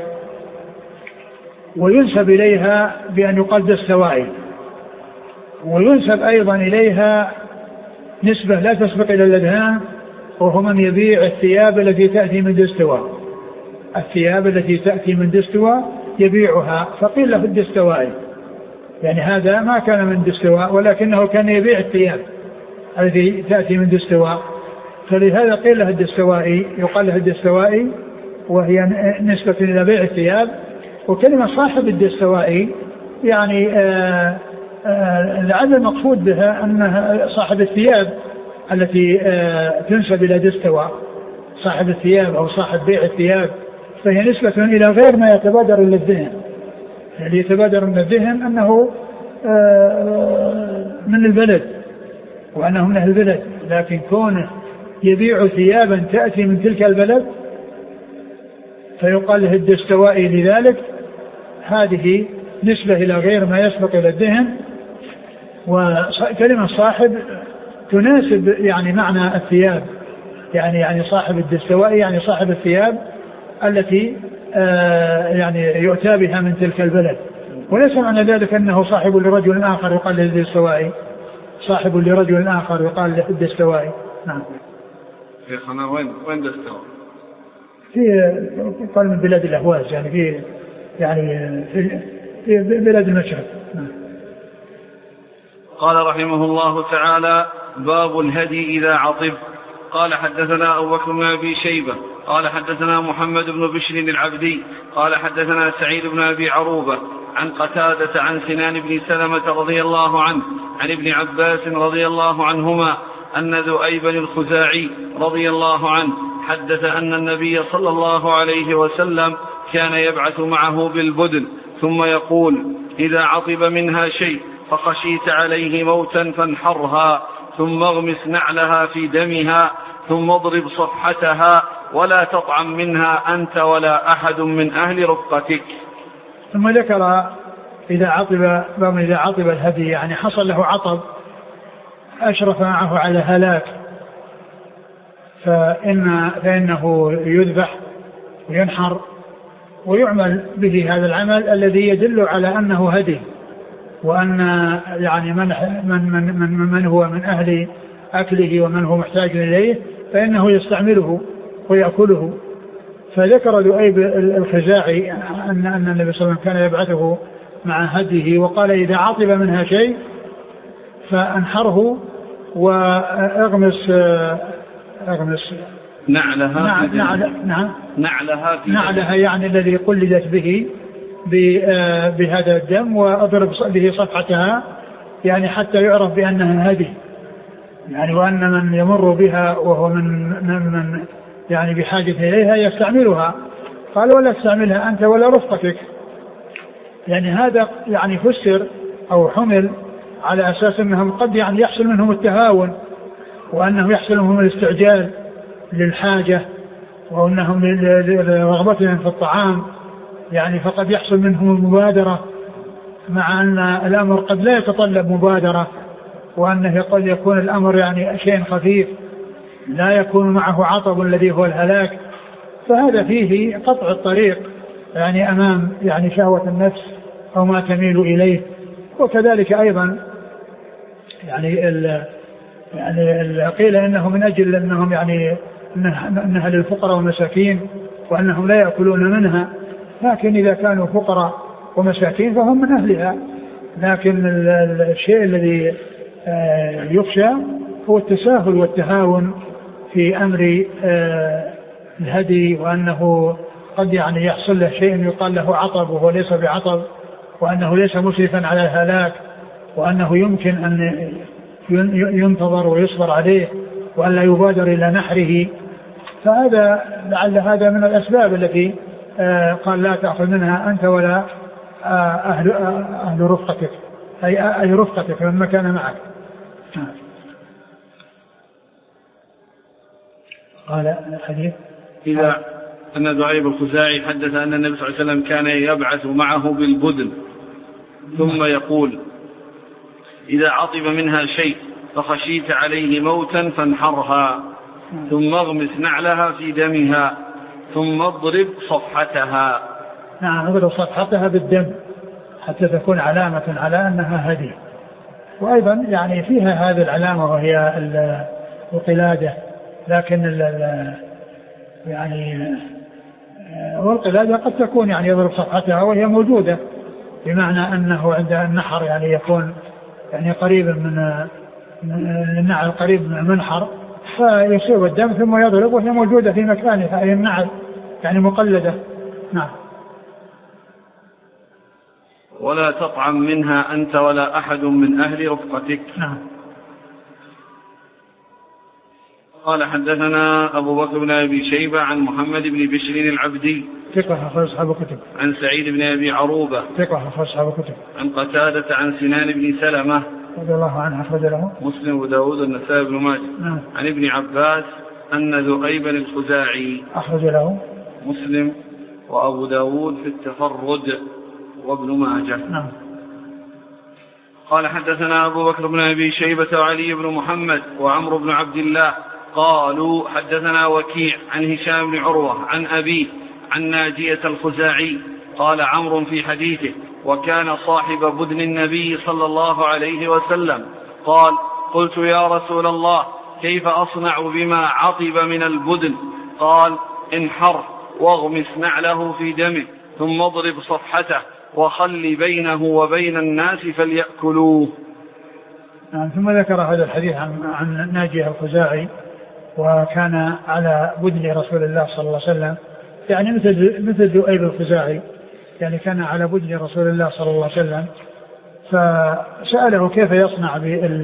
وينسب إليها بأن يقال دستوائي، وينسب أيضا إليها نسبة لا تسبق إلى الأذهان، وهو من يبيع الثياب التي تأتي من دستوى، الثياب التي تأتي من دستوى يبيعها، فقيل له الدستوائي، يعني هذا ما كان من دستوى ولكنه كان يبيع الثياب التي تأتي من دستوى، فلهذا قيل له الدستوائي، يقال له الدستوائي، وهي نسبة إلى بيع الثياب. وكلمة صاحب الدستوائي يعني آآ آآ لعل المقصود بها أنها صاحب الثياب التي تنسب إلى دستوى، صاحب الثياب أو صاحب بيع الثياب، فهي نسبة إلى غير ما يتبادر إلى الذهن. اللي يتبادر من الذهن أنه من البلد وأنه من أهل البلد، لكن كونه يبيع ثيابا تأتي من تلك البلد فيقال له الدستوائي لذلك، هذه نسبة إلى غير ما يسبق إلى الذهن. وكلمة صاحب تناسب يعني معنى الثياب، يعني يعني صاحب الدستوائي يعني صاحب الثياب التي آه يعني يؤتى بها من تلك البلد، وليس معنى ذلك أنه صاحب لرجل آخر يقال له الدستوائي، صاحب لرجل آخر يقال له الدستوائي. نعم. شيخنا وين وين دستوى؟ في قال من بلاد الأهواز، يعني في يعني في, في بلاد المشرق. نعم. قال رحمه الله تعالى: باب الهدي إذا عطب. قال حدثنا أبو بكر بن أبي شيبة قال حدثنا محمد بن بشر العبدي قال حدثنا سعيد بن أبي عروبة عن قتادة عن سنان بن سلمة رضي الله عنه عن ابن عباس رضي الله عنهما أن ذؤيبا الخزاعي رضي الله عنه حدث أن النبي صلى الله عليه وسلم كان يبعث معه بالبدن ثم يقول: إذا عطب منها شيء فخشيت عليه موتا فانحرها، ثم اغمس نعلها في دمها، ثم اضرب صفحتها، ولا تطعم منها أنت ولا أحد من أهل رفقتك. ثم ذكر إذا عطب، إذا عطب الهدي يعني حصل له عطب أشرف معه على هلاك، فإن فإنه يذبح وينحر ويعمل به هذا العمل الذي يدل على أنه هدي، وأن يعني من من من من هو من أهل أكله ومن هو محتاج إليه فإنه يستعمله ويأكله. فذكر ذؤيب الخزاعي أن أن النبي صلى الله عليه وسلم كان يبعثه مع هديه، وقال: إذا عطب منها شيء فأنحره واغمس اغمس نعلها نعم نعلها نعلها يعني الذي قلدت به بهذا الدم، واضرب به صفحتها يعني حتى يعرف بأنها هدي، يعني وأن من يمر بها وهو من من يعني بحاجة إليها يستعملها. قال: ولا تستعملها أنت ولا رفقتك. يعني هذا يعني فسر أو حمل على أساس أنهم قد يعني يحصل منهم التهاون، وأنه يحصل منهم الاستعجال للحاجة، وأنهم لرغبتهم في الطعام، يعني فقد يحصل منهم المبادرة، مع أن الأمر قد لا يتطلب مبادرة، وأنه قد يكون الأمر يعني شيء خفيف لا يكون معه عطب الذي هو الهلاك. فهذا فيه قطع الطريق يعني أمام يعني شهوة النفس أو ما تميل إليه. وكذلك أيضا يعني ال يعني قيل إنه من أجل أنهم يعني أنها للفقراء والمساكين وأنهم لا يأكلون منها، لكن إذا كانوا فقراء ومساكين فهم من أهلها. لكن الشيء الذي يخشى هو التساهل والتهاون في أمر الهدي، وأنه قد يعني يحصل له شيء يقال له عطب وهو ليس بعطب، وأنه ليس مسرفا على الهلاك، وأنه يمكن أن ينتظر ويصبر عليه وأن لا يبادر إلى نحره. فهذا لعل هذا من الأسباب التي قال: لا تأخذ منها أنت ولا أهل, أهل رفقتك، أي, أي رفقتك من مكان معك. قال الحديث: إذا أن ذؤيب الخزاعي حدث أن النبي صلى الله عليه وسلم كان يبعث معه بالبدن ثم يقول: إذا عطب منها شيء فخشيت عليه موتا فانحرها، ثم اغمس نعلها في دمها، ثم اضرب صفحتها. نعم، اضرب صفحتها بالدم حتى تكون علامة على أنها هدي، وأيضا يعني فيها هذه العلامة وهي القلادة، لكن ال ال يعني والقلادة قد تكون يعني يضرب صفحتها وهي موجودة، بمعنى أنه عند النحر يعني يكون يعني قريب من النعل قريب من المنحر فيصيب الدم ثم يضرب وهي موجودة في مكانها، أي النعل يعني مقلدة. نعم. ولا تطعم منها أنت ولا أحد من أهل رفقتك. نعم. قال حدثنا أبو بكر بن أبي شيبة عن محمد بن بشر العبدي ثقة أخرج أصحاب الكتب. عن سعيد بن أبي عروبة ثقة أخرج أصحاب الكتب. عن قتادة عن سنان بن سلمة رضي الله عنه أخرج له مسلم وداود والنسائي بن ماجه. نعم. عن ابن عباس أن ذؤيبا الخزاعي أخرج له مسلم وأبو داود في التفرد وابن ماجه. نعم. قال حدثنا أبو بكر بن أبي شيبة وعلي بن محمد وعمرو بن عبد الله قالوا حدثنا وكيع عن هشام بن عروة عن أبيه عن ناجية الخزاعي قال عمرو في حديثه وكان صاحب بدن النبي صلى الله عليه وسلم قال قلت يا رسول الله كيف أصنع بما عطب من البدن؟ قال انحر واغمس نعله في دمه ثم اضرب صفحته وخل بينه وبين الناس فليأكلوه. ثم ذكر هذا الحديث عن, عن ناجية الخزاعي وكان على بدن رسول الله صلى الله عليه وسلم، يعني مثل مثل ذؤيب الخزاعي، يعني كان على بدن رسول الله صلى الله عليه وسلم، فسأله كيف يصنع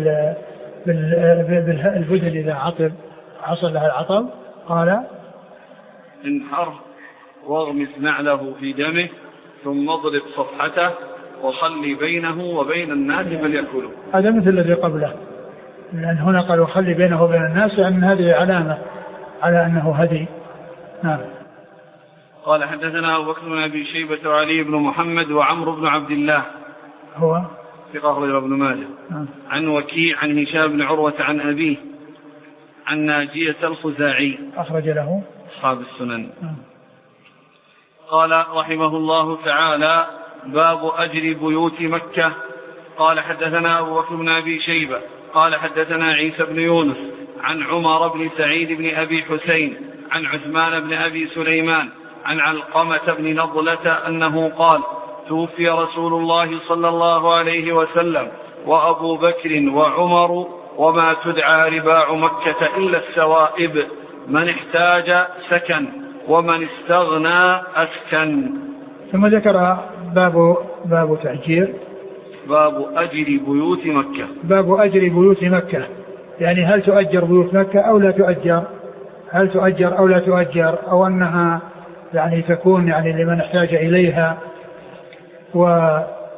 بالبدن إذا عطب حصل له العطب؟ قال انحر واغمس نعله في دمه ثم اضرب صفحته وخلي بينه وبين الناس فليأكلوا. هذا مثل الذي قبله، لأن هنا قال وخلي بينه وبين الناس، لأن هذه علامة على أنه هدي. نعم. قال حدثنا أبو بكر بن أبي شيبة وعلي بن محمد وعمرو بن عبد الله هو ثقة أخرج ابن ماجه. نعم. عن وكيع عن هشام بن عروة عن أبيه عن ناجية الخزاعي أخرج له أصحاب السنن. نعم. قال رحمه الله تعالى باب أجر بيوت مكة. قال حدثنا أبو بكر بن أبي شيبة قال حدثنا عيسى بن يونس عن عمر بن سعيد بن أبي حسين عن عثمان بن أبي سليمان عن علقمة بن نضلة أنه قال توفي رسول الله صلى الله عليه وسلم وأبو بكر وعمر وما تدعى رباع مكة إلا السوائب من احتاج سكن ومن استغنى أسكن. ثم ذكر باب باب تأجير باب أجر بيوت مكة. باب أجر بيوت مكة، يعني هل تؤجر بيوت مكة أو لا تؤجر، هل تؤجر أو لا تؤجر، أو أنها يعني تكون يعني لمن احتاج إليها. و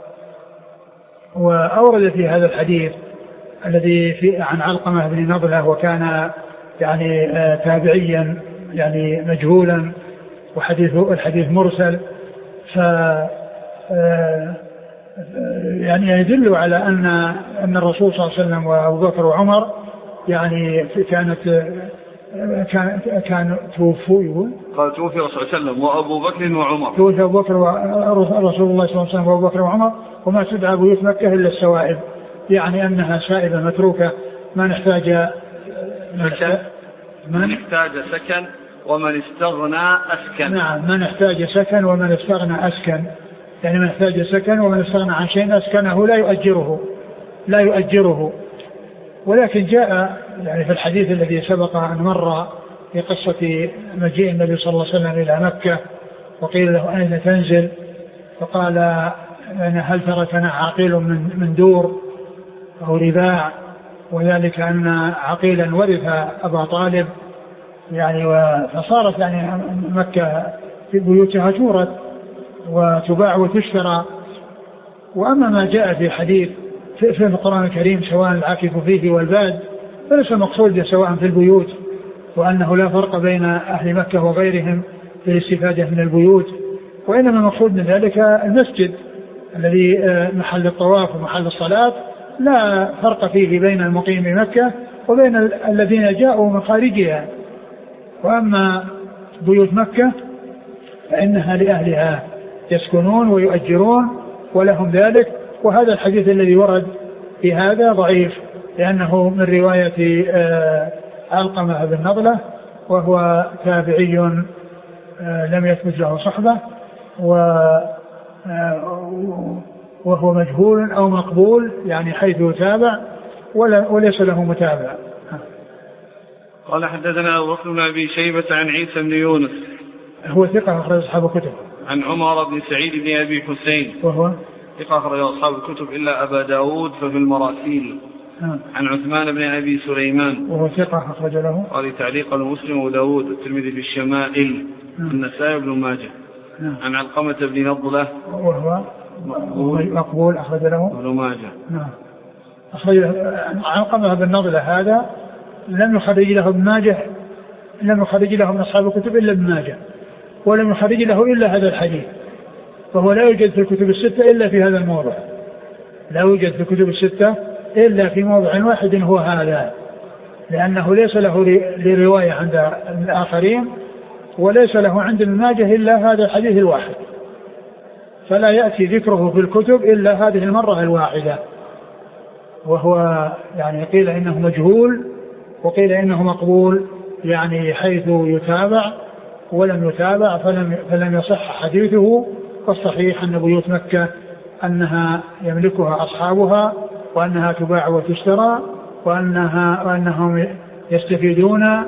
وأورد في هذا الحديث الذي في عن علقمة بن نضلة وكان يعني آه تابعيا يعني مجهولا وحديث الحديث مرسل، ف آه يعني يدل على أن أن الرسول صلى الله عليه وسلم وأبو بكر وعمر يعني كانت كان كان توفوا يقول قال توفي الرسول صلى الله عليه وسلم وأبو بكر وعمر توفي أبو بكر ورسول الله صلى الله عليه وسلم وأبو بكر وعمر وما تدعى بيوت مكة إلا السوائب، يعني أنها سائبة متروكة ما نحتاج سكن من احتاج سكن ومن استغنى أسكن. نعم من احتاج سكن ومن استغنى أسكن، يعني من احتاج سكن ومن استغنى عن شيء أسكنه لا يؤجره لا يؤجره. ولكن جاء يعني في الحديث الذي سبق أن مر في قصة مجيء النبي صلى الله عليه وسلم إلى مكة وقيل له أين تنزل، فقال أنا هل تركنا عقيل من من دور أو رباع، وذلك أن عقيلا ورث أبا طالب يعني، فصارت يعني مكة في بيوتها تورث وتباع وتشترى. وأما ما جاء في حديث في القرآن الكريم سواء العاكف فيه والباد فليس مقصود سواء في البيوت، وأنه لا فرق بين أهل مكة وغيرهم في الاستفادة من البيوت، وإنما المقصود من ذلك المسجد الذي محل الطواف ومحل الصلاة لا فرق فيه بين المقيم مكة وبين الذين جاءوا من خارجها. وأما بيوت مكة فإنها لأهلها يسكنون ويؤجرون ولهم ذلك. وهذا الحديث الذي ورد في هذا ضعيف لأنه من رواية علقمة بن نضلة وهو تابعي لم يثبت له صحبة وهو مجهول أو مقبول يعني حيث يتابع وليس له متابع. قال حدثنا أبو بكر بن أبي شيبة عن عيسى بن يونس هو ثقة أخرج أصحاب الكتب. عن عمر بن سعيد بن أبي حسين وهو ثقة أخرج أصحاب الكتب إلا أبا داود ففي المراسيل. آه. عن عثمان بن أبي سليمان وهو ثقة أخرج له قال تعليق المسلم وداود والترمذي في الشمائل. آه. النسائي بن ماجه. آه. عن علقمة بن نضلة وهو مقبول, مقبول أخرج له ابن ماجه. آه. أخرج علقمة بن نضلة هذا لم يخرج له ابن ماجه لم يخرج له من أصحاب الكتب إلا ابن ماجه ولم يخرج له إلا هذا الحديث فهو لا يوجد في الكتب الستة إلا في هذا الموضع لا يوجد في الكتب الستة إلا في موضع واحد هو هذا لأنه ليس له لرواية عند الآخرين وليس له عند ابن ماجه إلا هذا الحديث الواحد فلا يأتي ذكره في الكتب إلا هذه المرة الواحدة وهو يعني قيل إنه مجهول وقيل إنه مقبول يعني حيث يتابع ولم يتابع فلم, فلم يصح حديثه والصحيح أن بيوت مكة أنها يملكها أصحابها وأنها تباع وتشترى وأنها وأنهم يستفيدون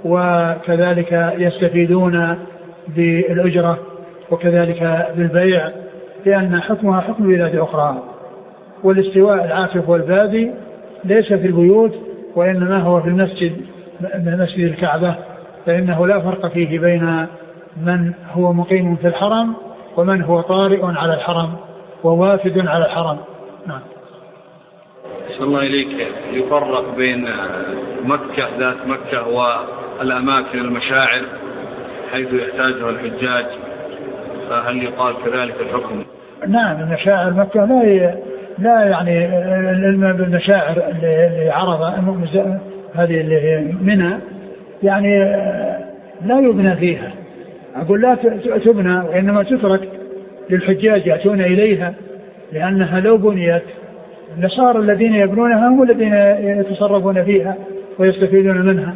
وكذلك يستفيدون بالأجرة وكذلك بالبيع لأن حكمها حكم بلاد أخرى والاستواء العاكف والبادي ليس في البيوت وإنما هو في المسجد مسجد الكعبة فإنه لا فرق فيه بين من هو مقيم في الحرم ومن هو طارئ على الحرم ووافد على الحرم. نعم. أحسن الله إليك. يفرق بين مكة ذات مكة والأماكن المشاعر حيث يحتاجها الحجاج فهل يقال كذلك الحكم؟ نعم المشاعر مكة لا ي... لا يعني المشاعر اللي عرض هذه اللي منها يعني لا يبنى فيها أقول لا تبنى وإنما تترك للحجاج يأتون إليها لأنها لو بنيت لصار الذين يبنونها هم الذين يتصرفون فيها ويستفيدون منها.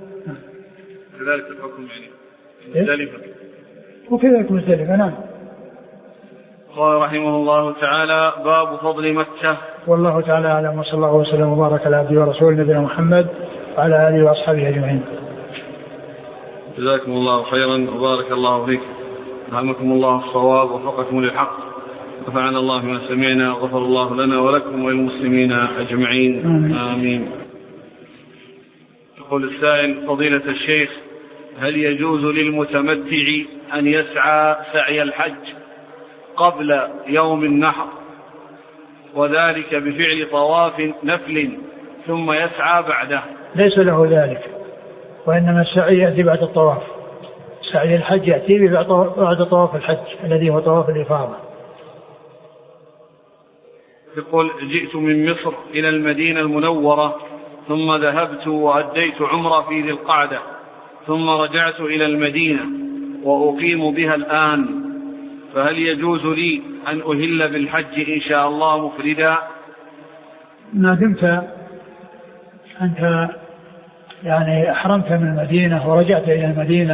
كذلك الحكم يعني مختلفة وكذلك مختلفة. نعم. قال رحمه الله تعالى باب فضل مكة. والله تعالى أعلم وصلى الله وسلم وبارك على عبده ورسوله نبينا محمد وعلى آله وأصحابه أجمعين. جزاكم الله خيرا وبارك الله فيك. ألهمكم الله الصواب ووفقكم للحق نفعنا الله بما سمعنا وغفر الله لنا ولكم وللمسلمين أجمعين. آمين, آمين. يقول السائل فضيلة الشيخ هل يجوز للمتمتع أن يسعى سعي الحج قبل يوم النحر وذلك بفعل طواف نفل ثم يسعى بعده؟ ليس له ذلك وإنما السعي يأتي بعد الطواف. سعي الحج يأتي بعد طواف الحج الذي هو طواف الإفاضة. يقول جئت من مصر إلى المدينة المنورة ثم ذهبت وأديت عمرة في ذي القعدة ثم رجعت إلى المدينة وأقيم بها الآن فهل يجوز لي أن أهل بالحج إن شاء الله مفردا؟ ما دمت أنت يعني أحرمت من المدينة ورجعت إلى المدينة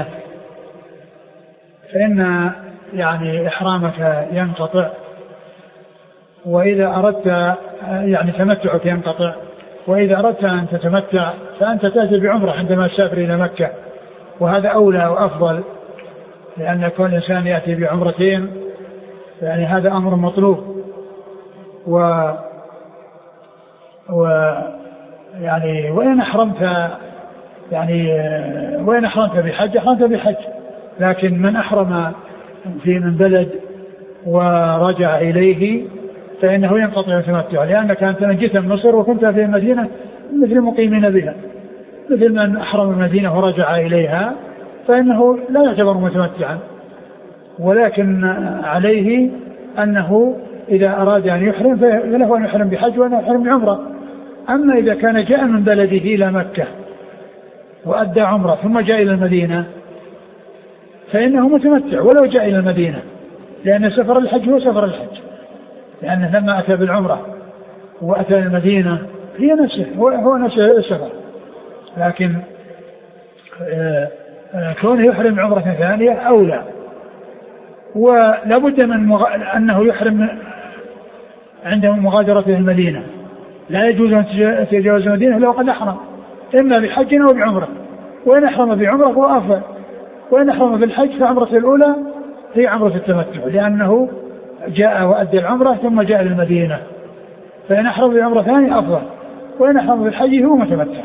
فإن يعني إحرامك ينقطع وإذا أردت يعني تمتعك ينقطع وإذا أردت أن تتمتع فأنت تأتي بعمرة عندما تسافر إلى مكة وهذا أولى وأفضل لأن كل إنسان يأتي بعمرتين يعني هذا أمر مطلوب و و يعني وإن أحرمت يعني وإن أحرمت بحج أحرمت بحج لكن من أحرم في من بلد ورجع إليه فإنه ينقطع التمتع لأنك أنت جئت من مصر وكنت في المدينة مثل مقيمين بها مثل من أحرم المدينة ورجع إليها فإنه لا يعتبر متمتعا ولكن عليه أنه إذا أراد أن يحرم فله أن يحرم بحج وأن يحرم بعمرة. أما إذا كان جاء من بلده إلى مكة وأدى عمرة ثم جاء إلى المدينة فإنه متمتع ولو جاء إلى المدينة لأن سفر الحج هو سفر الحج لأنه لما أتى بالعمرة وأتى المدينة هي نفسه هو, هو نفسه السفر، لكن كونه يحرم عمرة ثانية أولى. ولا بد من مغ... أنه يحرم عنده مغادرة المدينة، لا يجوز أن يتجاوز المدينة لو قد أحرم إما بحج أو بعمرة، وإن أحرم بعمرة هو أفضل، وإن أحرم بالحج فعمرة الأولى هي عمرة التمتع لأنه جاء وأدى العمرة ثم جاء للمدينة، فإن أحرم بعمرة ثانية أفضل، وإن أحرم بالحج هو متمتع.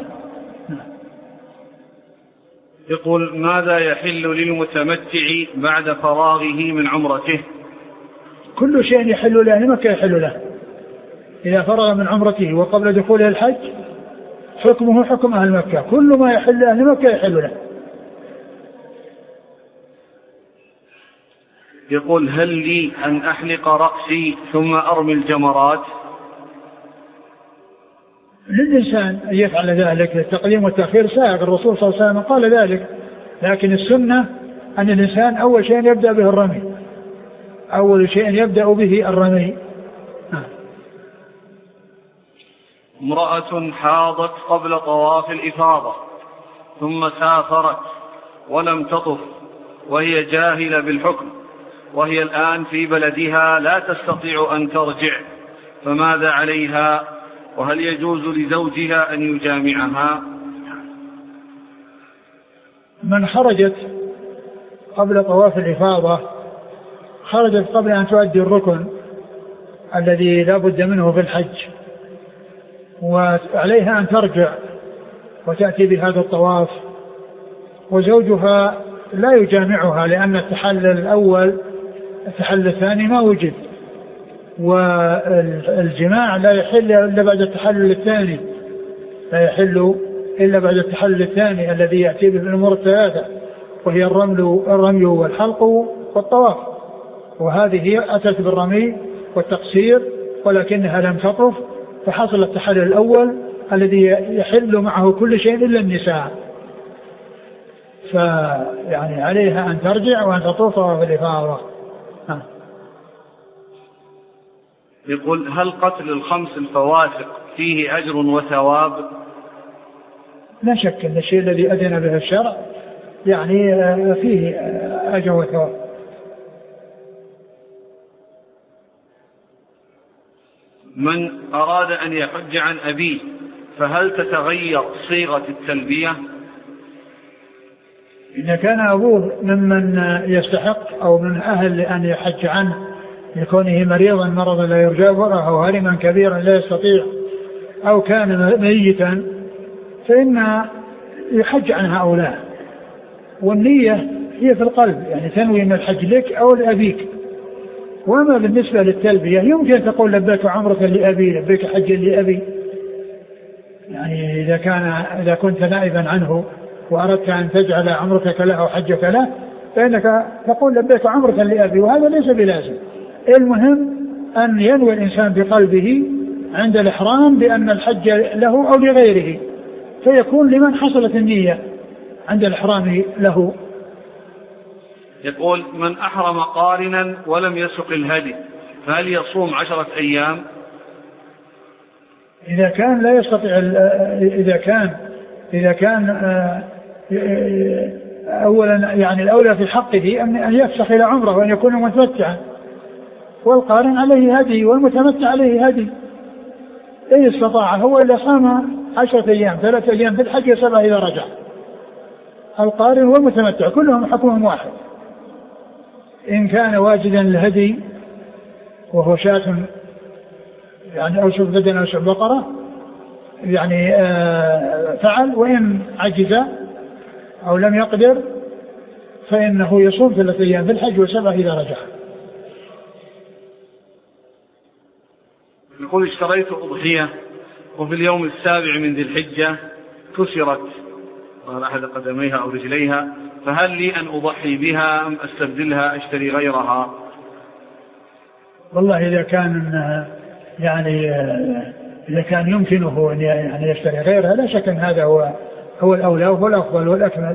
يقول ماذا يحل للمتمتع بعد فراغه من عمرته؟ كل شيء يحل له مكة يحل له إذا فرغ من عمرته وقبل دخوله الحج حكمه حكم أهل مكة، كل ما يحل أهل مكة يحل له. يقول هل لي أن أحلق رأسي ثم أرمي الجمرات؟ للإنسان أن يفعل ذلك، التقديم والتأخير سائغ، الرسول صلى الله عليه وسلم قال ذلك، لكن السنة أن الإنسان أول شيء يبدأ به الرمي، أول شيء يبدأ به الرمي. امرأة حاضت قبل طواف الإفاضة ثم سافرت ولم تطف وهي جاهلة بالحكم، وهي الآن في بلدها لا تستطيع أن ترجع، فماذا عليها؟ وهل يجوز لزوجها أن يجامعها؟ من خرجت قبل طواف الإفاضة خرجت قبل أن تؤدي الركن الذي لا بد منه في الحج، وعليها أن ترجع وتأتي بهذا الطواف، وزوجها لا يجامعها لأن التحلل الأول التحلل الثاني ما وجد، والجماع لا يحل إلا بعد التحلل الثاني، لا يحل إلا بعد التحلل الثاني الذي يأتي به الأمور الثلاثة، وهي الرمل الرمي والحلق والطواف، وهذه أتت بالرمي والتقصير ولكنها لم تطف، فحصل التحلل الأول الذي يحل معه كل شيء إلا النساء، فيعني عليها أن ترجع وأن تطوف في الإفاضة. يقول هل قتل الخمس الفواسق فيه أجر وثواب؟ لا شك أن الشيء الذي أذن به الشرع يعني فيه أجر وثواب. من أراد أن يحج عن أبيه فهل تتغير صيغة التلبية؟ إذا كان أبوه ممن يستحق أو من أهل أن يحج عنه لكونه مريضا مرضا لا يرجى برأه أو هرما كبيرا لا يستطيع أو كان ميتا فإن يحج عن هؤلاء، والنية هي في القلب، يعني تنوي من الحج لك أو لأبيك. وما بالنسبة للتلبية يمكن تقول لبيك عمرة لأبي، لبيك حجا لأبي، يعني إذا كان إذا كنت نائبا عنه وأردت أن تجعل عمرتك له أو حجك له فإنك تقول لبيك عمرة لأبي، وهذا ليس بلازم. المهم أن ينوي الإنسان بقلبه عند الإحرام بأن الحج له أو لغيره، فيكون لمن حصلت النية عند الإحرام له. يقول من أحرم قارنا ولم يسق الهدي فهل يصوم عشرة أيام؟ إذا كان لا يستطيع، إذا كان إذا كان أولا يعني الأولى في حقه أن يفسخ إلى عمره وأن يكون متمتعا، والقارن عليه هدي والمتمتع عليه هدي، إن استطاع هو إلا صام عشرة أيام ثلاثة أيام في الحج وسبعة إذا رجع. القارن والمتمتع كلهم حكمهم واحد. إن كان واجدا الهدي وهو شاة يعني أو شوف بدن أو شوف بقرة يعني آه فعل، وإن عجز أو لم يقدر فإنه يصوم ثلاثة أيام في الحج وسبعة إذا رجع. يقول اشتريت أضحية وفي اليوم السابع من ذي الحجة كسرت على أحد قدميها أو رجليها، فهل لي أن أضحي بها أم أستبدلها أشتري غيرها؟ والله إذا كان يعني إذا كان يمكنه أن يعني يشتري غيرها لا شك أن هذا هو هو الأولى وهو الأفضل والأكمل.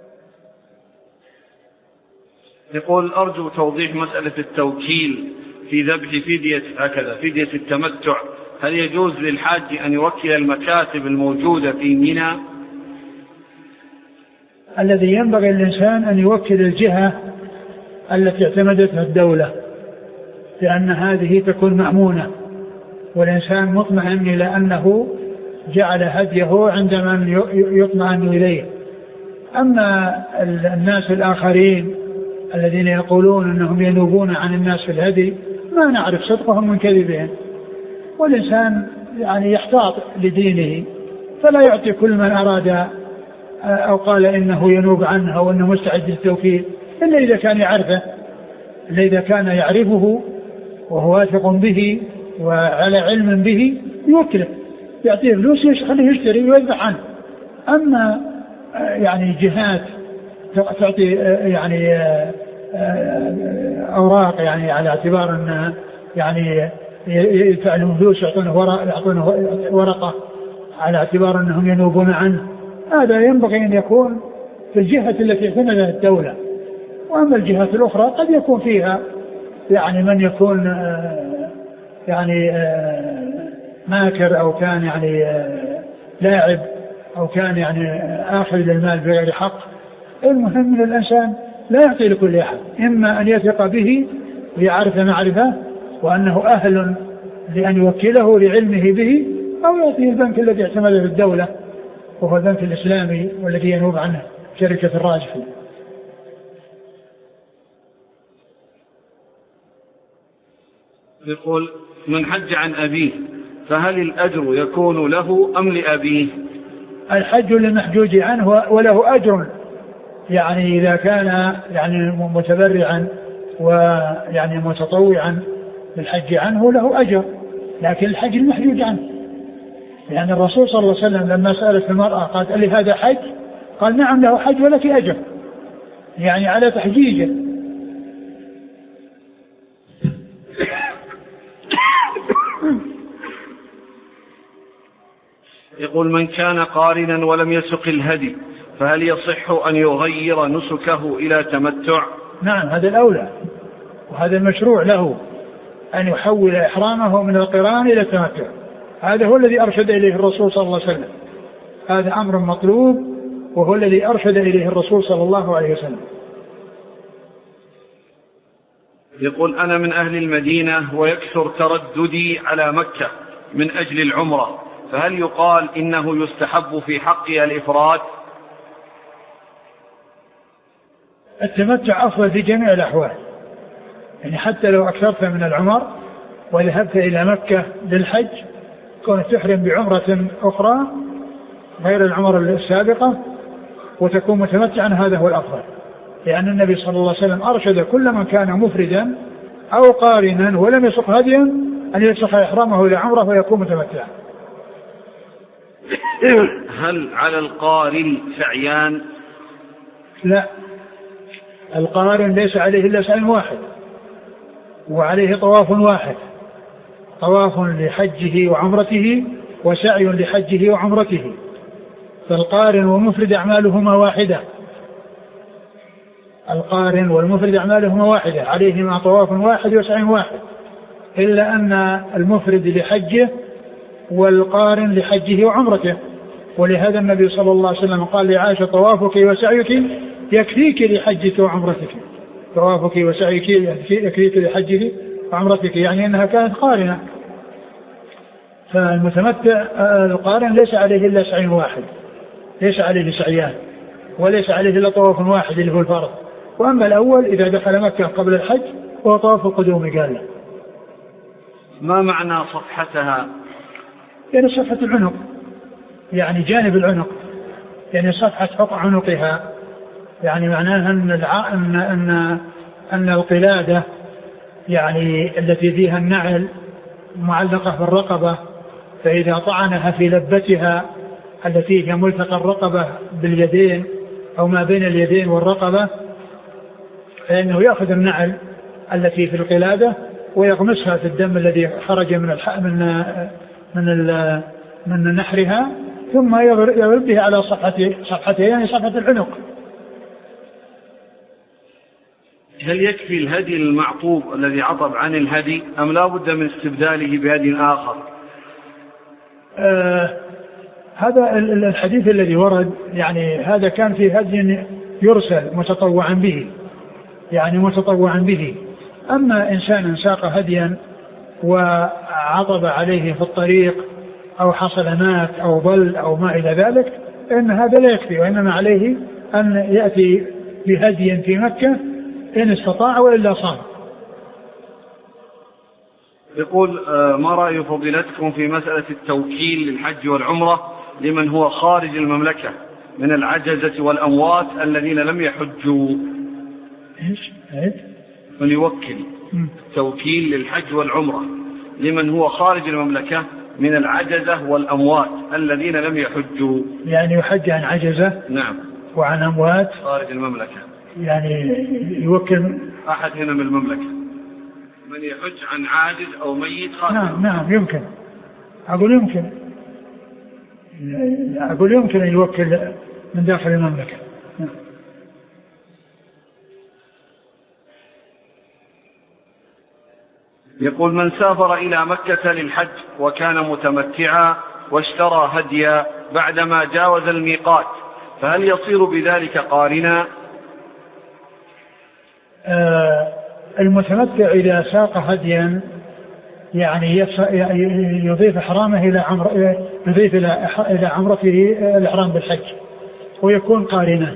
يقول أرجو توضيح مسألة التوكيل في ذبح فدية هكذا فدية التمتع، هل يجوز للحاج أن يوكل المكاتب الموجودة في منى؟ الذي ينبغي للإنسان أن يوكل الجهة التي اعتمدتها الدولة، لأن هذه تكون مأمونة، والإنسان مطمئن إلى أنه جعل هديه عند من يطمئن إليه. أما الناس الآخرين الذين يقولون أنهم ينوبون عن الناس في الهدي، ما نعرف صدقهم من كذبهم، والإنسان يعني يحتاط لدينه، فلا يعطي كل من أراد أو قال إنه ينوب عنه أو أنه مستعد للتوكيل، إلا إذا كان يعرفه، إلا إذا كان يعرفه وهو واثق به وعلى علم به يوكله، يعطيه فلوس يخليه يشتري ويذبح عنه. أما يعني جهات تعطي يعني أوراق يعني على اعتبار أن يعني يدفعون فلوس يعطونه ورقة على اعتبار أنهم ينوبون عنه، هذا ينبغي أن يكون في الجهة التي اعتمدها الدولة. وأما الجهات الأخرى قد يكون فيها يعني من يكون يعني ماكر أو كان يعني لاعب أو كان يعني آخذ للمال بغير حق. المهم من الإنسان لا يعطي لكل أحد، إما أن يثق به ويعرف معرفة وأنه أهل لأن يوكله لعلمه به، أو يعطيه البنك الذي اعتمده الدولة وهو البنك الإسلامي والذي ينوب عنه شركة الراجحي. يقول: من حج عن أبيه فهل الأجر يكون له أم لأبيه؟ الحج للمحجوج عنه وله أجر، يعني إذا كان يعني متبرعا ويعني متطوعا بالحج عنه له أجر، لكن الحج المحجوج عنه، لأن يعني الرسول صلى الله عليه وسلم لما سألت المرأة قالت: لي هذا حج؟ قال: نعم له حج ولك أجر، يعني على تحجيجه. يقول: من كان قارنا ولم يسق الهدي فهل يصح أن يغير نسكه إلى تمتع؟ نعم، هذا الأولى، وهذا المشروع له أن يحول إحرامه من القران إلى التمتع، هذا هو الذي أرشد إليه الرسول صلى الله عليه وسلم، هذا أمر مطلوب وهو الذي أرشد إليه الرسول صلى الله عليه وسلم. يقول: أنا من أهل المدينة ويكثر ترددي على مكة من أجل العمرة، فهل يقال إنه يستحب في حقي الإفراد؟ التمتع أفضل في جميع الأحوال، يعني حتى لو أكثرت من العمر وذهبت إلى مكة للحج كنت تحرم بعمرة أخرى غير العمر السابقة وتكون متمتعا، هذا هو الأفضل، لأن النبي صلى الله عليه وسلم أرشد كل من كان مفردا أو قارنا ولم يسق هديا أن يسق إحرامه إلى عمره ويكون متمتعا. هل على القارن سعيان؟ لا، القارن ليس عليه إلا سعي واحد، وعليه طواف واحد، طواف لحجه وعمرته وسعي لحجه وعمرته، فالقارن والمفرد أعمالهما واحدة، القارن والمفرد أعمالهما واحدة، عليهما طواف واحد وسعي واحد، إلا أن المفرد لحجه والقارن لحجه وعمرته. ولهذا النبي صلى الله عليه وسلم قال لعائشة: طوافك وسعيك يكفيك لحجك وعمرتك، طوافك وسعيك يكفيك لحجك وعمرتك، يعني أنها كانت قارنة. فالمتمتع القارن ليس عليه إلا سعي واحد، ليس عليه سعيان، وليس عليه إلا طواف واحد اللي هو الفرض. وأما الأول إذا دخل مكة قبل الحج هو طواف القدوم. قال له: ما معنى صفحتها؟ يعني صفحة العنق، يعني جانب العنق، يعني صفحة فوق عنقها، يعني معناها أن الع... أن أن أن القلادة يعني التي فيها النعل معلقة بالرقبة، فإذا طعنها في لبتها التي هي ملتقى الرقبة باليدين أو ما بين اليدين والرقبة، فإنه يأخذ النعل التي في القلادة ويغمسها في الدم الذي خرج من الح... من من ال... من نحرها، ثم يضرب به على صفحته، صفحته يعني صفحة العنق. هل يكفي الهدي المعطوب الذي عطب عن الهدي أم لا بد من استبداله بهدي آخر؟ آه هذا الحديث الذي ورد يعني هذا كان في هدي يرسل متطوعا به، يعني متطوعا به. أما إنسان ساق هديا وعطب عليه في الطريق أو حصل مات أو ضل أو ما إلى ذلك، إن هذا لا يكفي، وإنما عليه أن يأتي بهدي في مكة إن استطاع وإلا صام. يقول ما رأي فضيلتكم في مسألة التوكيل للحج والعمرة لمن هو خارج المملكة من العجزة والأموات الذين لم يحجوا؟ إيش؟ إيه؟ من يوكل توكيل للحج والعمرة لمن هو خارج المملكة من العجزة والأموات الذين لم يحجوا، يعني يحج عن عجزة نعم وعن أموات خارج المملكة، يعني يوكل أحد هنا من المملكة من يحج عن عاجز أو ميت خارج. نعم نعم يمكن، أقول يمكن أقول يمكن أن يوكل من داخل المملكة. نعم. يقول من سافر إلى مكة للحج وكان متمتعا واشترى هديا بعدما جاوز الميقات فهل يصير بذلك قارنا؟ آه المتمتع إذا ساق هديا يعني يضيف إحرامه إلى عمر يضيف إلى عمرته الإحرام بالحج ويكون قارنا.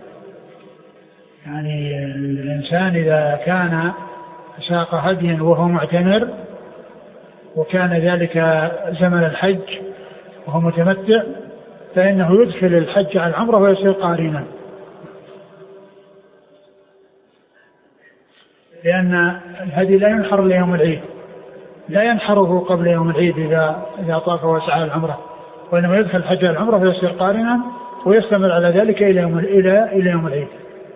يعني الإنسان إذا كان ساق هديا وهو معتمر وكان ذلك زمن الحج وهو متمتع فإنه يدخل الحج على العمرة ويصير قارنا، لأن الهدي لا ينحر ليوم العيد، لا ينحره قبل يوم العيد إذا إذا طاف وسعى العمرة، وإنما يدخل الحج على العمرة فيصير قارنا ويستمر على ذلك إلى يوم إلى إلى يوم العيد.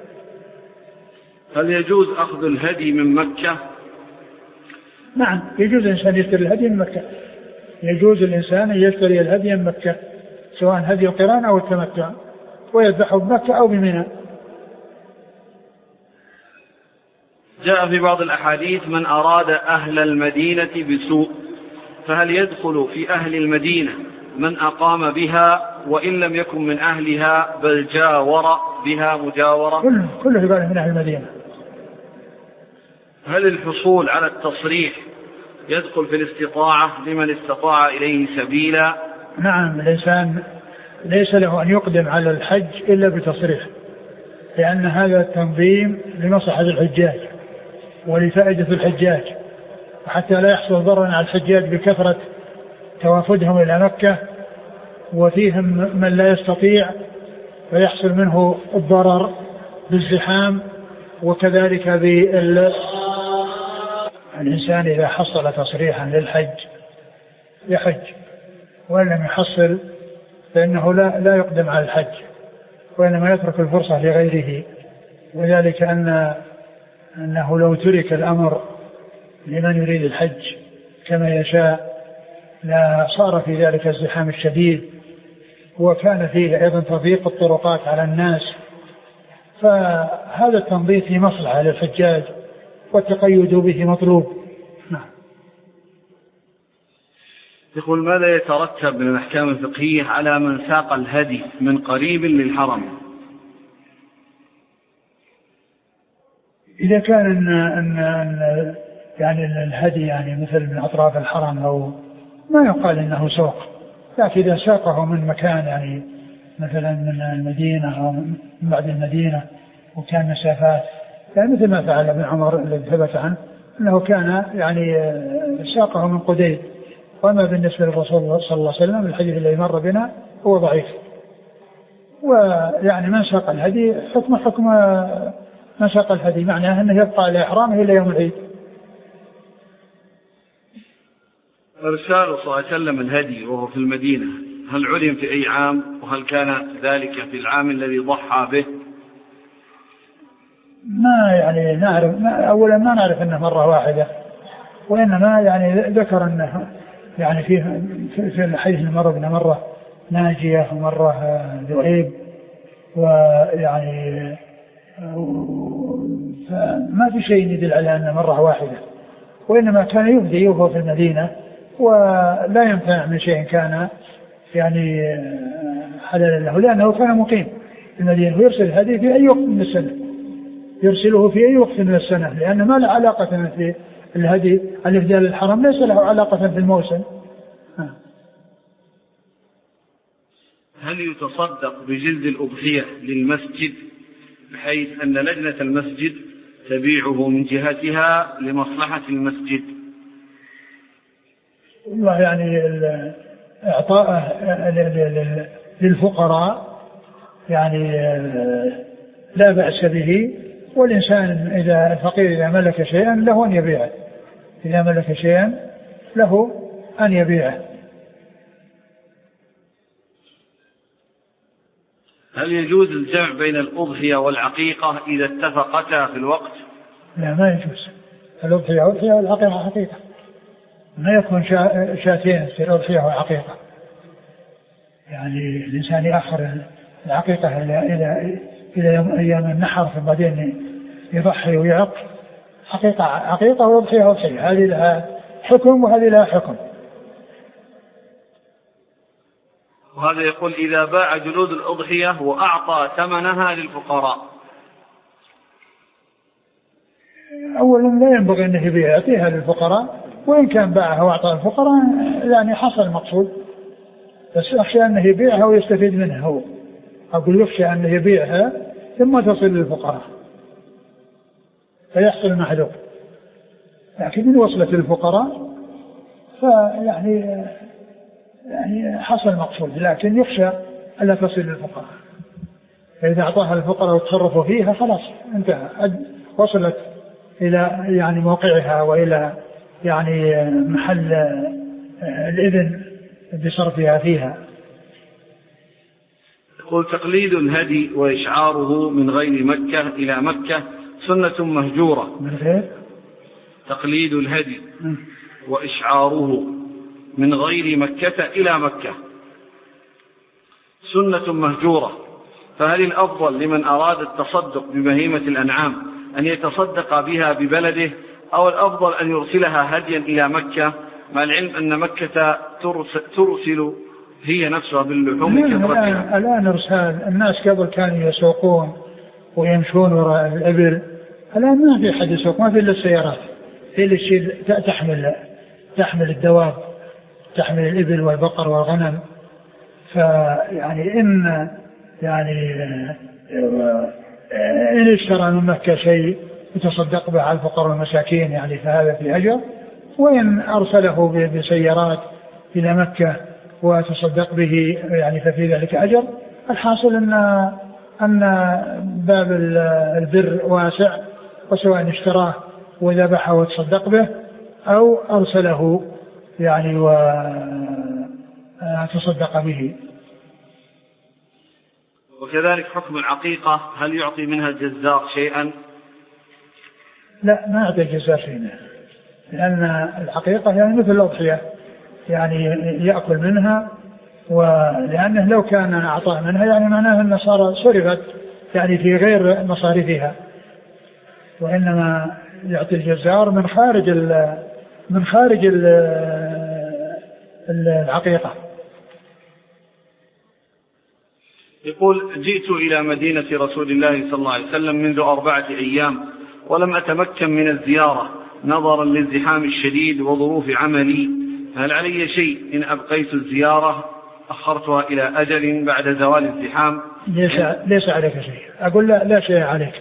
هل يجوز أخذ الهدي من مكة؟ نعم يجوز الإنسان يشتري الهدي من مكة، يجوز الإنسان أن يشتري الهدي من مكة سواء هدي القران أو التمتع ويذبحه بمكة أو بمنى. جاء في بعض الأحاديث من أراد أهل المدينة بسوء فهل يدخل في أهل المدينة من أقام بها وإن لم يكن من أهلها بل جاور بها مجاورة؟ كله كله يبقى من أهل المدينة. هل الحصول على التصريح يدخل في الاستطاعة لمن استطاع إليه سبيلا؟ نعم الإنسان ليس له أن يقدم على الحج إلا بتصريح، لأن هذا التنظيم لمصلحة الحجاج ولفائدة الحجاج، وحتى لا يحصل ضرر على الحجاج بكثرة توافدهم إلى مكة وفيهم من لا يستطيع فيحصل منه الضرر بالزحام. وكذلك بالإنسان إذا حصل تصريحا للحج يحج وإن لم يحصل فإنه لا, لا يقدم على الحج وإنما يترك الفرصة لغيره، وذلك أن أنه لو ترك الأمر لمن يريد الحج كما يشاء لا صار في ذلك الزحام الشديد وكان فيه أيضا تضييق الطرقات على الناس، فهذا التنظيف في مصلحة للحجاج والتقيد به مطلوب. نعم. يقول ماذا يترتب من الأحكام الفقهية على من ساق الهدي من قريب للحرم؟ إذا كان إن إن إن يعني الهدي يعني مثل من أطراف الحرم أو ما يقال إنه سوق، لكن إذا ساقه من مكان يعني مثلا من المدينة أو من بعد المدينة وكان مسافات، يعني مثل ما فعل ابن عمر الذي ثبت عنه أنه كان يعني ساقه من قديد. وما بالنسبة للرسول صلى الله عليه وسلم الحديث الذي مر بنا هو ضعيف، ويعني من ساق الهدي حكم حكم من ساق الهدي، معناه أنه يبقى على إحرامه إلى يوم العيد. إرسال صلى الله عليه وسلم الهدي وهو في المدينة هل علم في أي عام، وهل كان ذلك في العام الذي ضحى به؟ ما يعني نعرف، ما أولا ما نعرف أنه مرة واحدة، وإنما يعني ذكر أنه يعني فيه في الحديث المرة بنا مرة ناجية ومرة ذؤيب، ويعني فما في شيء يدل على أنه مرة واحدة، وإنما كان يهدي وهو في المدينة، ولا ينفع من شيء كان يعني حلالا له، لأنه كان مقيم في المدينة ويرسل الهدي في أي وقت من السنة، يرسله في أي وقت من السنة، لأن ما له علاقة في الهدي الإهداء للحرم، ليس له علاقة في الموسم. هل يتصدق بجلد الأضحية للمسجد بحيث أن لجنة المسجد تبيعه من جهتها لمصلحة المسجد؟ والله يعني إعطاءه للفقراء يعني لا بأس به، والإنسان إذا الفقير إذا ملك شيئا له أن يبيعه، إذا ملك شيئا له أن يبيعه. هل يجوز الجمع بين الأضحية والعقيقة إذا اتفقتا في الوقت؟ لا، ما يجوز. الأضحية أضحية والعقيقة حقيقة، ما يكون شاتين في الأضحية والعقيقة، يعني الإنسان يأخر العقيقة إلى إلى إلى أيام النحر ثم بعدين يضحي ويعق. حقيقة عقيقة وأضحية أضحية، هذه لها حكم وهذه لها حكم. وهذا يقول إذا باع جلود الأضحية وأعطى ثمنها للفقراء. أولا لا ينبغي أنه يبيع، يعطيها للفقراء، وإن كان باعها وأعطى الفقراء يعني حصل المقصود، بس أخشى أنه يبيعها ويستفيد منها هو. أقول يخشى أنه يبيعها ثم تصل للفقراء فيحصل المحذور، لكن إن وصلت للفقراء فيعني يعني حصل المقصود، لكن يخشى ألا تصل للفقراء. فإذا أعطاها الفقراء وتصرفوا فيها خلاص انتهى، وصلت إلى يعني موقعها وإلى يعني محل الإذن بصرفها فيها. يقول تقليد الهدي وإشعاره من غير مكة إلى مكة سنة مهجورة. من غير تقليد الهدي وإشعاره من غير مكة إلى مكة سنة مهجورة، فهل الأفضل لمن أراد التصدق ببهيمة الأنعام أن يتصدق بها ببلده، أو الأفضل أن يرسلها هديا إلى مكة، مع العلم أن مكة ترسل هي نفسها باللحوم كثرتها؟ الآن إرسال الناس قبل كانوا يسوقون ويمشون وراء الإبل، الآن ما في أحد يسوق، ما في إلا السيارات هي اللي تحمل تحمل الدواب، تحمل الإبل والبقر والغنم. فيعني إن يعني إن اشترى من مكة شيء يتصدق به على الفقراء والمساكين يعني فهذا في أجر، وإن أرسله بسيارات إلى مكة وتصدق به يعني ففي ذلك أجر. الحاصل أن أن باب البر واسع، وسواء اشتراه وذبحه وتصدق به أو أرسله يعني وتصدق به. وكذلك حكم العقيقة، هل يعطي منها الجزار شيئا؟ لا، ما يعطي الجزار شيئا، لأن العقيقة يعني مثل الأضحية يعني يأكل منها، ولأنه لو كان أعطاه منها يعني معناه أن صار صرفت يعني في غير مصاريفها، وإنما يعطي الجزار من خارج ال من خارج ال العقيقة. يقول جئت إلى مدينة رسول الله صلى الله عليه وسلم منذ أربعة أيام ولم أتمكن من الزيارة نظرا للزحام الشديد وظروف عملي، هل علي شيء إن أبقيت الزيارة أخرتها إلى أجل بعد زوال الزحام؟ ليس, ليس عليك شيء، أقول لا, لا شيء عليك.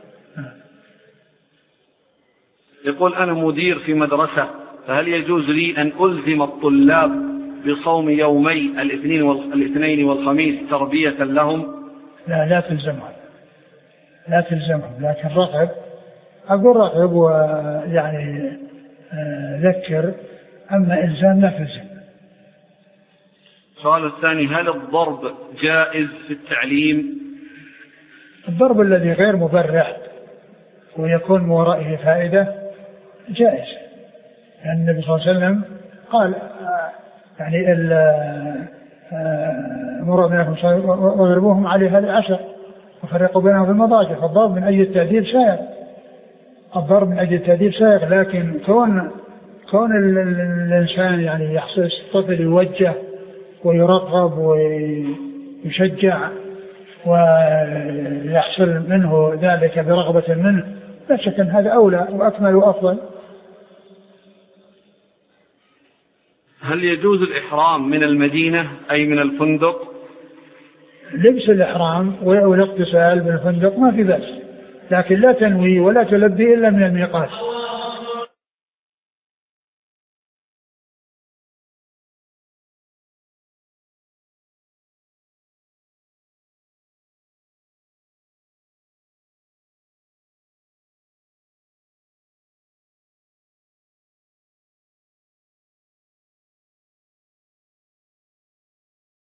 يقول أنا مدير في مدرسة، فهل يجوز لي أن ألزم الطلاب بصوم يومي الاثنين والخميس تربية لهم؟ لا لا تلزمهم، لا تلزمهم، لكن رغب، أقول رغب ويعني ذكر، أما إلزام لا تلزم. السؤال الثاني، هل الضرب جائز في التعليم؟ الضرب الذي غير مبرح ويكون من ورائه فائدة جائز، لأن النبي صلى الله عليه وسلم قال يعني مروا منكم واضربوهم عليها العشر، وفرقوا بينهم في المضاجع. فالضرب من أجل التأديب سائغ، الضرب من أجل التأديب سائغ، لكن كون كون ال ال الإنسان يعني يحصل الطفل يوجه ويرغب ويشجع ويحصل منه ذلك برغبة منه، لا شك أن هذا أولى وأكمل وأفضل. هل يجوز الإحرام من المدينة أي من الفندق؟ لبس الإحرام والاغتسال بالفندق ما في بأس، لكن لا تنوي ولا تلبي إلا من الميقات.